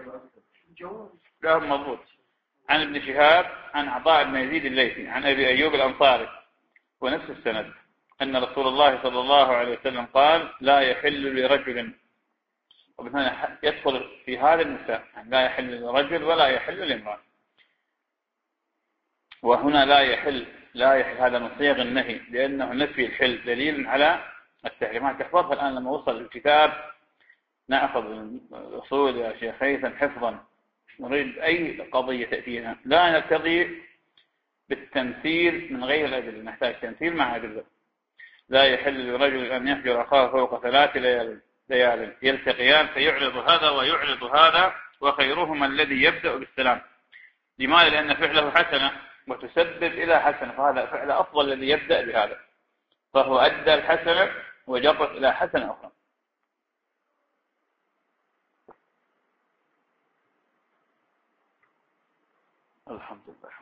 لا مضبوط، عن ابن شهاب عن عطاء بن يزيد الليثي عن أبي أيوب الأنصاري ونفس السند أن رسول الله صلى الله عليه وسلم قال لا يحل لرجل، وبهنا يدخل في هذا النساء يعني لا يحل لرجل ولا يحل لامرأة، وهنا لا يحل لا يحل هذا من صيغ النهي لأنه نفي الحل دليل على التحريمات. تحفظها الآن لما وصل الكتاب نأخذ الأصول يا شيخ هيثم حفظا، نريد أي قضية تأتينا لا نرتضي بالتمثيل من غير الأدلة، نحتاج تمثيل مع أدلة. لا يحل لرجل أن يهجر أخاه فوق ثلاث ليال ليال يلتقيان فيعرض هذا ويعرض هذا وخيرهما الذي يبدأ بالسلام. لماذا؟ لأن فعله حسنة وتسبب إلى حسنة، فهذا فعل أفضل الذي يبدأ بهذا، فهو أدى الحسنة وجرت إلى حسنة أخرى. الحمد لله.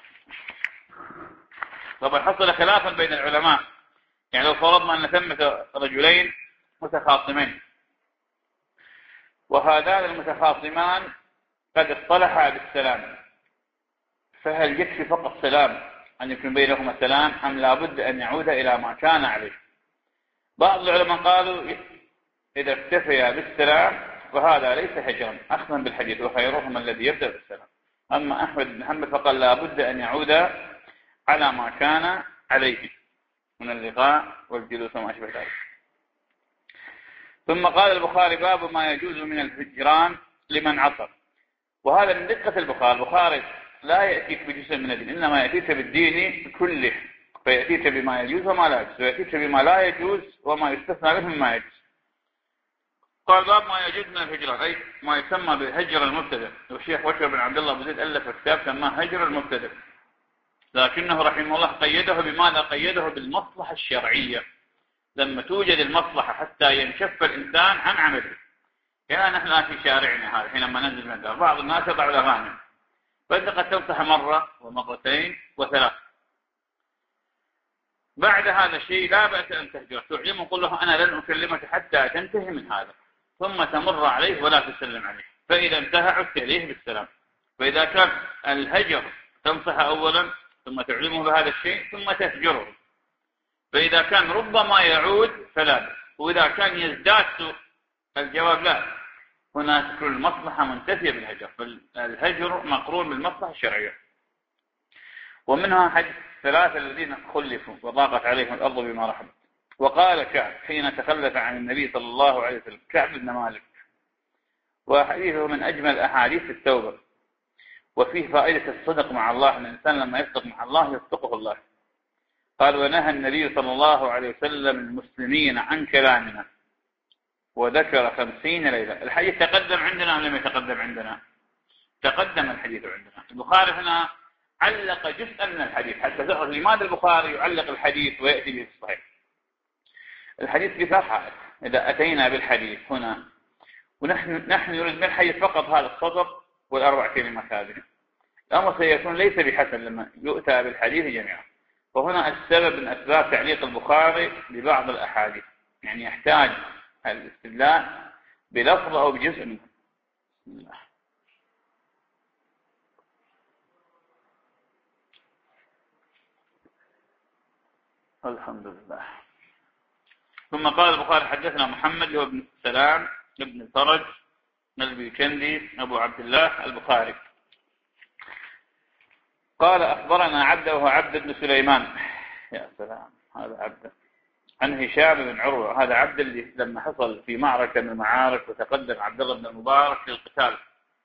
طبعا حصل خلافا بين العلماء، يعني لو فرضنا أن ثمة رجلين متخاصمين وهذان المتخاصمان قد اصطلحا بالسلام، فهل يكفي فقط سلام أن يكون بينهما سلام أم لابد أن يعود إلى ما كان عليه؟ بعض العلماء قالوا إذا اكتفيا بالسلام فهذا ليس هجرا أخذا بالحديث وخيرهما الذي يبدأ بالسلام. أما أحمد بن حنبل فقال لابد أن يعود على ما كان عليه من اللقاء والجلوس وما أشبه ذلك. ثم قال البخاري باب ما يجوز من الهجران لمن عصر، وهذا من دقة البخاري. البخاري لا يأتيك بجزء من الدين، إنما يأتيك بالدين كله، فيأتيك بما يجوز وما لا يجوز، ويأتيك بما لا يجوز وما يستثنى منه مما يجوز. قال باب ما يجوز من الهجران أي ما يسمى بهجر المبتدأ، والشيخ بكر بن عبد الله بن زيد ألف كتاب سماه هجر المبتدأ، لكنه رحمه الله قيده بماذا؟ قيده بالمصلحة الشرعية، لما توجد المصلحة حتى ينشف الإنسان عن عمله. يعني نحن الآن في شارعنا هذا حينما ننزل من الدار بعض الناس يضع الأغاني، فأنت قد تمسح مرة ومرتين وثلاث، بعد هذا الشيء لا بأس أن تهجر، تعلمه قل له أنا لن أكلمك حتى تنتهي من هذا، ثم تمر عليه ولا تسلم عليه، فإذا انتهى عدت إليه بالسلام. فإذا كان الهجر تمسح أولا ثم تعلمه بهذا الشيء ثم تهجره، فإذا كان ربما يعود فلا بأس، وإذا كان يزداد سوء الجواب لا، هنا تكون المصلحة منتفية بالهجر، فالهجر مقرون بالمصلحة الشرعية. ومنها حديث ثلاثة الذين خلفوا وضاقت عليهم الأرض بما رحبت. وقال كعب حين تخلف عن النبي صلى الله عليه وسلم، كعب بن مالك، وحديثه من أجمل أحاديث التوبة، وفيه فائدة الصدق مع الله، أن الإنسان لما يصدق مع الله يصدقه الله. قال ونهى النبي صلى الله عليه وسلم المسلمين عن كلامنا وذكر خمسين ليلة. الحديث تقدم عندنا أم لم يتقدم عندنا؟ تقدم الحديث عندنا. البخاري هنا علق جزءا من الحديث حتى تعرف لماذا البخاري يعلق الحديث ويأتي به الصحيح. الحديث بفتحة إذا أتينا بالحديث هنا ونحن نحن نريد من الحديث فقط هذا السطر والأربع كلمات هذه، الأمر سيكون ليس بحسن لما يؤتى بالحديث جميعا. وهنا السبب من أسباب تعليق البخاري لبعض الأحاديث، يعني يحتاج الاستدلال بلفظ أو بجزء منه. بسم الله. الحمد لله. ثم قال البخاري حدثنا محمد هو ابن سلام ابن الفرج البيكندي أبو عبد الله البخاري قال أخبرنا عبده وهو عبد بن سليمان. يا سلام، هذا عبد عن هشام بن عروة، هذا عبد اللي لما حصل في معركة من المعارك وتقدم عبد الله بن المبارك للقتال،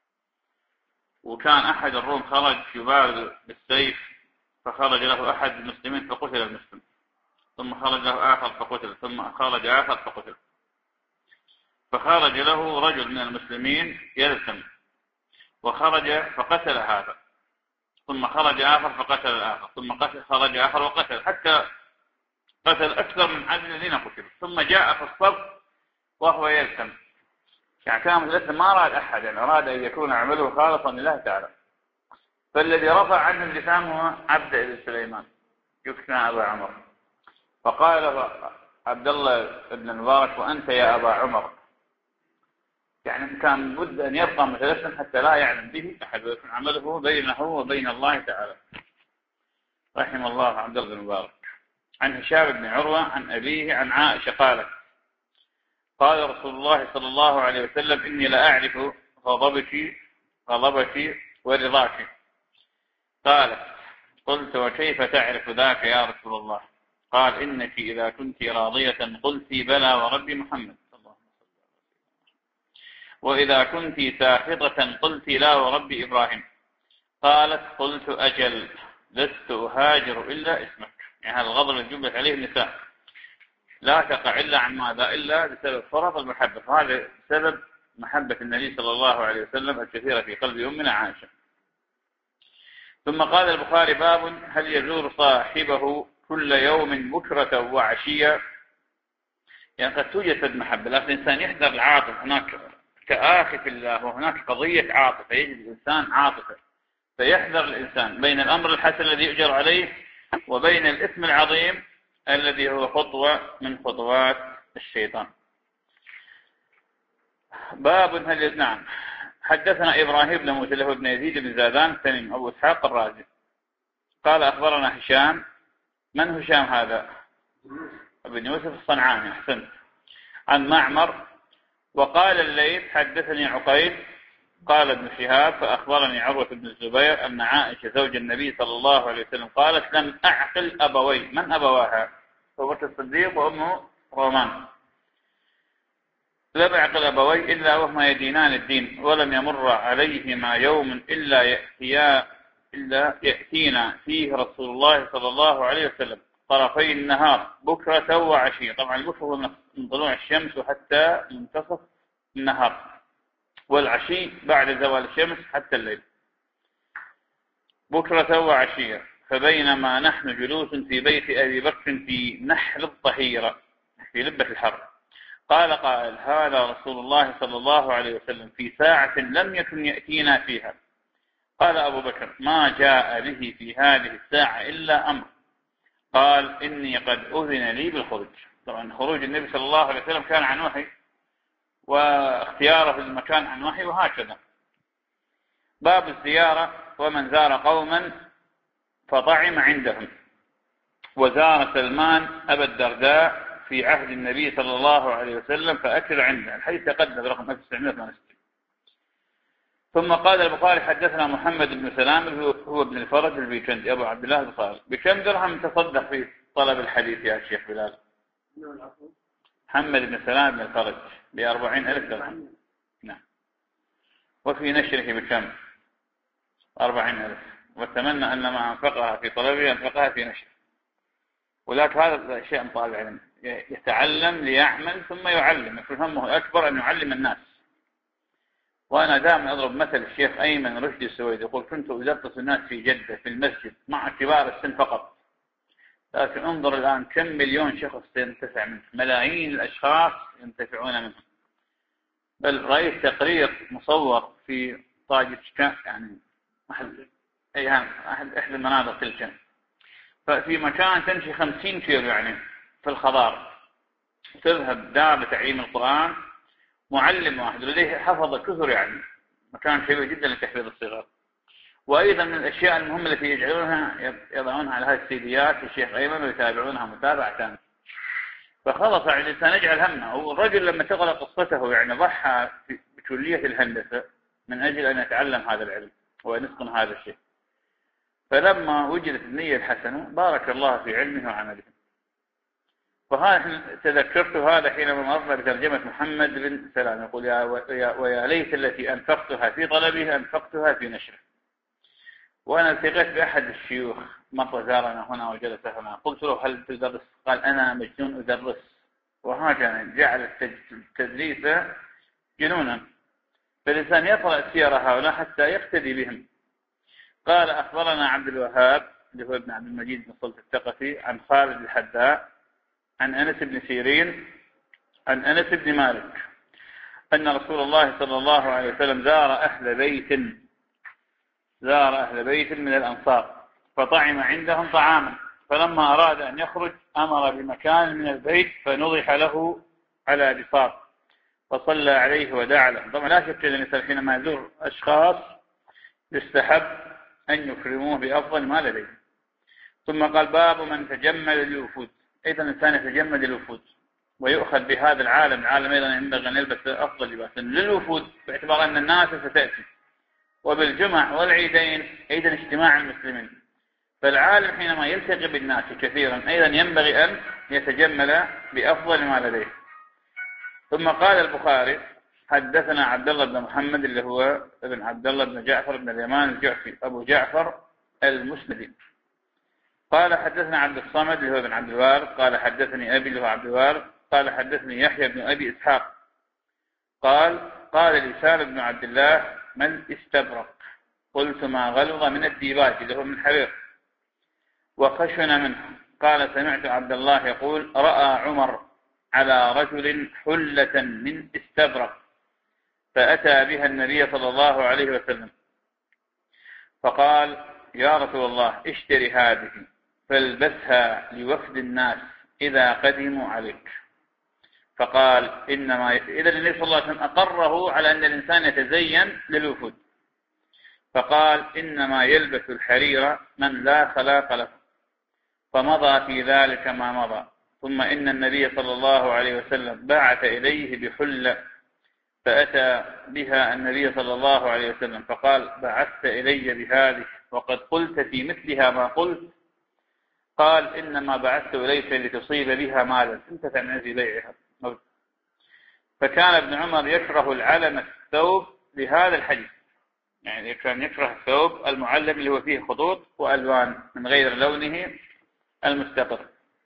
وكان أحد الروم خرج يبارز بالسيف، فخرج له أحد المسلمين فقتل المسلم، ثم خرج له آخر فقتل، ثم خرج آخر فقتل، فخرج له رجل من المسلمين يلثم وخرج فقتل هذا، ثم خرج آخر فقتل الآخر، ثم قتل خرج آخر وقتل، حتى قتل أكثر من عدد الذين قتلوا، ثم جاء في الصف وهو يلثم، يعني كان مثل ما أراد أحد، يعني أراد أن يكون عمله خالصا لله تعالى. فالذي رفع عنه اللسان هو عبد بن سليمان يكنى أبا عمر، فقال له عبد الله بن المبارك: وأنت يا أبا عمر، يعني كان بد أن يبقى متلسم حتى لا يعلم به أحد، ويكون عمله بينه وبين الله تعالى. رحم الله عبد الله بن المبارك. عن هشام بن عروة عن أبيه عن عائشة قالت: قال رسول الله صلى الله عليه وسلم: إني لأعرف غضبك غضبك ورضاك. قالت: قلت: وكيف تعرف ذاك يا رسول الله؟ قال: إنك إذا كنت راضية قلت بلى ورب محمد، وإذا كنت ساخطة قلت لا ورب إبراهيم. قالت: قلت: أجل، لست أهاجر إلا اسمك. يعني هذا الغضب الذي جبلت عليه النساء لا تقع إلا عن ماذا؟ إلا بسبب فرط المحبة، وهذا سبب محبة النبي صلى الله عليه وسلم الكثيرة في قلب أمنا عائشة. ثم قال البخاري: باب هل يزور صاحبه كل يوم بكرة وعشية؟ يعني قد توجد محبة، لكن الإنسان يحذر العاطفة، هناك تآخي في الله وهناك قضية عاطفة، يجد الإنسان عاطفة، فيحذر الإنسان بين الأمر الحسن الذي يؤجر عليه وبين الإثم العظيم الذي هو خطوة من خطوات الشيطان. باب هل نعم. حدثنا إبراهيم بن موسى بن يزيد بن زادان تميم أبو إسحاق الرازي قال: أخبرنا هشام. من هشام هذا؟ ابن يوسف الصنعاني، أحسنت. عن معمر. وقال الليث: حدثني عقيل قال ابن شهاب فأخبرني عروة بن الزبير أن عائشة زوج النبي صلى الله عليه وسلم قالت: لم أعقل أبوي. من أبواها؟ أبو بكر الصديق وأمه رومان. لم أعقل أبوي إلا وهما يدينان الدين، ولم يمر عليهما يوم إلا يأتيا إلا يأتينا فيه رسول الله صلى الله عليه وسلم طرفي النهار بكرة وعشية. طبعا البكرة هو من طلوع الشمس وحتى منتصف النهار، والعشي بعد زوال الشمس حتى الليل، بكرة وعشية. فبينما نحن جلوس في بيت أبي بكر في نحل الطهيرة في لبة الحر، قال قائل: هذا رسول الله صلى الله عليه وسلم في ساعة لم يكن يأتينا فيها. قال أبو بكر: ما جاء به في هذه الساعة إلا أمر. قال: إني قد أذن لي بالخروج. طبعا خروج النبي صلى الله عليه وسلم كان عن وحي، واختياره في المكان عن وحي، وهكذا. باب الزيارة. ومن زار قوما فطعم عندهم. وزار سلمان أبا الدرداء في عهد النبي صلى الله عليه وسلم فأكل عنده، الحديث تقدم برقم ألف وتسعمائة وثمانية وستين. ثم قال البخاري: حدثنا محمد بن سلام هو ابن الفرج البيكندي أبو عبد الله البخاري. بكم درهم تصدق في طلب الحديث يا شيخ بلال؟ محمد بن سلام بن الفرج بأربعين ألف درهم. نعم. وفي نشره بكم؟ أربعين ألف. واتمنى أن ما أنفقها في طلبه أنفقها في نشره. ولكن هذا شيء طالب علم يتعلم ليعمل ثم يعلم، يكون همه الأكبر أن يعلم الناس. وأنا دائما أضرب مثل الشيخ أيمن رشدي السويدي يقول: كنت أدرس الناس في جدة في المسجد مع كبار السن فقط، لكن انظر الآن كم مليون شخص ينتفع منه، ملايين الأشخاص ينتفعون منه. بل رأيت تقرير مصور في طاجتشكان، يعني أحد أحد المناطق تلك، ففي مكان تمشي خمسين كيلو يعني في الخضار، تذهب دار لتعليم القرآن، معلم واحد لديه حفظ كثر، يعني مكان كبير جدا لتحفيظ الصغار. وأيضا من الأشياء المهمة التي يجعلونها يضعونها على هذه السيديات الشيخ أيمن ويتابعونها متابعة تامة. فخلص يعني الإنسان يجعل همه. والرجل لما تقرأ قصته يعني ضحى بكلية الهندسة من أجل أن يتعلم هذا العلم وأن يتقن هذا الشيء. فلما وجدت النية الحسنة بارك الله في علمه وعمله. وهذا تذكرت هذا حينما مررنا بترجمة محمد بن سلام، يقول يا ويا ليت التي أنفقتها في طلبه أنفقتها في نشره. وأنا التقيت بأحد الشيوخ مرة زارنا هنا وجلس هنا، قلت له هل تدرس؟ قال أنا مجنون أدرس. وهكذا جعل التدريس جنونا، فالإنسان يقرأ سير هؤلاء حتى يقتدي بهم. قال أخبرنا عبد الوهاب اللي هو ابن عبد المجيد بن صلت الثقفي عن خالد الحذاء عن أنس بن سيرين عن أنس بن مالك أن رسول الله صلى الله عليه وسلم زار أهل بيت زار أهل بيت من الأنصار فطعم عندهم طعاما، فلما أراد أن يخرج أمر بمكان من البيت فنضح له على بساط فصلى عليه ودعا له. طبعا لا شك أن الإنسان حينما يزور أشخاص يستحب أن يكرموه بأفضل ما لديه. ثم قال باب من تجمل للوفود، أيضا الإنسان يتجمل للوفود ويؤخذ بهذا العالم. العالم أيضا ينبغي أن يلبس أفضل لباس للوفود باعتبار أن الناس ستأتي، وبالجمع والعيدين أيضا اجتماع المسلمين، فالعالم حينما يلتقي بالناس كثيرا أيضا ينبغي أن يتجمل بأفضل ما لديه. ثم قال البخاري حدثنا عبد الله بن محمد اللي هو ابن عبد الله بن جعفر بن اليمان الجعفي أبو جعفر المسندي قال حدثنا عبد الصمد اللي هو ابن عبد الوارث قال حدثني أبي اللي هو عبد الوارث قال حدثني يحيى بن أبي إسحاق قال قال لي سالم بن عبد الله ما الاستبرق؟ قلت ما غلظ من الديباج اللي هو من حرير وخشن منه. قال سمعت عبد الله يقول رأى عمر على رجل حلة من استبرق فأتى بها النبي صلى الله عليه وسلم فقال يا رسول الله اشتري هذه فالبسها لوفد الناس إذا قدموا عليك. فقال إنما إذا النبي صلى الله عليه وسلم أقره على أن الإنسان يتزين للوفود، فقال إنما يلبس الحرير من لا خلاق له، فمضى في ذلك ما مضى. ثم إن النبي صلى الله عليه وسلم بعث إليه بحلة فأتى بها النبي صلى الله عليه وسلم فقال بعثت إلي بهذه وقد قلت في مثلها ما قلت؟ قال إنما بعثت إليك لتصيب بها مالا انتفع من في بيعها. فكان ابن عمر يكره العلم الثوب لهذا الحديث، يعني كان يكره الثوب المعلم اللي هو فيه خطوط وألوان من غير لونه المستقر.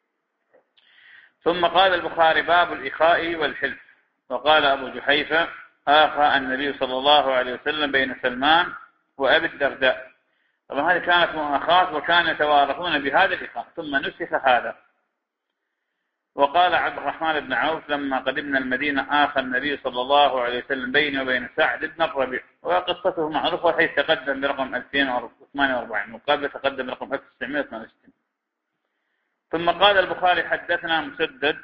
ثم قال البخاري باب الإخاء والحلف. وقال أبو جحيفة آخى النبي صلى الله عليه وسلم بين سلمان وأبي الدرداء. طبعا هذه كانت مؤاخاة وكانوا يتوارثون بهذا الإخاء ثم نسخ هذا. وقال عبد الرحمن بن عوف لما قدمنا المدينة آخى النبي صلى الله عليه وسلم بيني وبين سعد بن الربيع، وقصته معروفة حيث تقدم برقم ألفين وثمانية وأربعين وقبل تقدم برقم ألف وتسعمائة وثمانية وستين. ثم قال البخاري حدثنا مسدد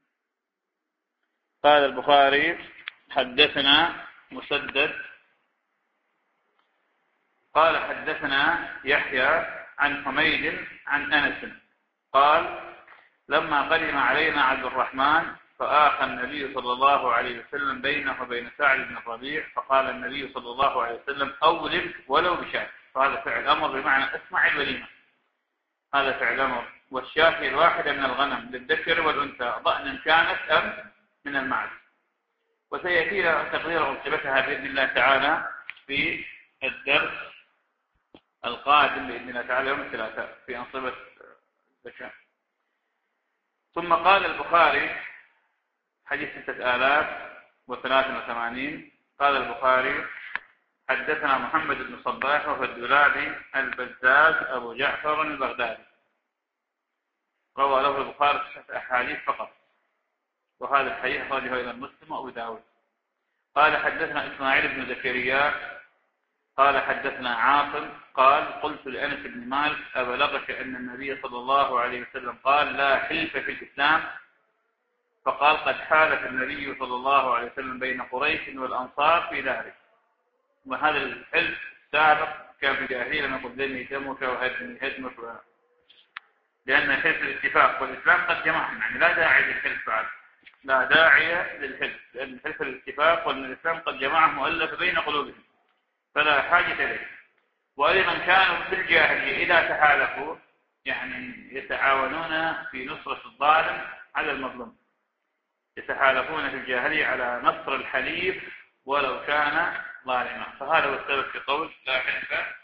قال البخاري حدثنا مسدد قال حدثنا يحيى عن حميد عن أنس قال لما قدم علينا عبد الرحمن فآخى النبي صلى الله عليه وسلم بينه وبين سعد بن الربيع فقال النبي صلى الله عليه وسلم أولم ولو بشاة. فهذا فعل أمر بمعنى اسمع الوليمة، هذا فعل أمر. والشاة الواحدة من الغنم للذكر والأنثى ضأنا كانت أم من المعز. وسيأتي تقدير أنصبتها بإذن الله تعالى في الدرس القادم بإذن الله تعالى يوم الثلاثاء في أنصبة الزكاة. ثم قال البخاري حديث ستة آلاف وثلاثة وثمانين قال البخاري حدثنا محمد بن صباح وهو الدولابي البزاز أبو جعفر البغدادي روى له البخاري ستة أحاديث فقط، وهذا الحديث أخرجه إلى مسلم وأبو داود. قال حدثنا إسماعيل بن زكريا قال حدثنا عاصم قال قلت لأنس بن مالك أبلغك أن النبي صلى الله عليه وسلم قال لا حلف في الإسلام؟ فقال قد حالف النبي صلى الله عليه وسلم بين قريش والأنصار في ذلك. وهذا الحلف السابق كان في الجاهلية لما قلت لي دمك وهدمي هدمك و... لأن حلف الاتفاق والإسلام قد جمعهم، يعني لا داعي للحلف بعد، لا داعي للحلف، لأن حلف الاتفاق والإسلام قد جمعهم مؤلف بين قلوبهم فلا حاجة إليه. وأيضا كانوا في الجاهلية إذا تحالفوا يعني يتعاونون في نصرة الظالم على المظلوم. يتحالفون في الجاهلية على نصر الحليف ولو كان ظالما، فهذا هو السبب في قول لا حلف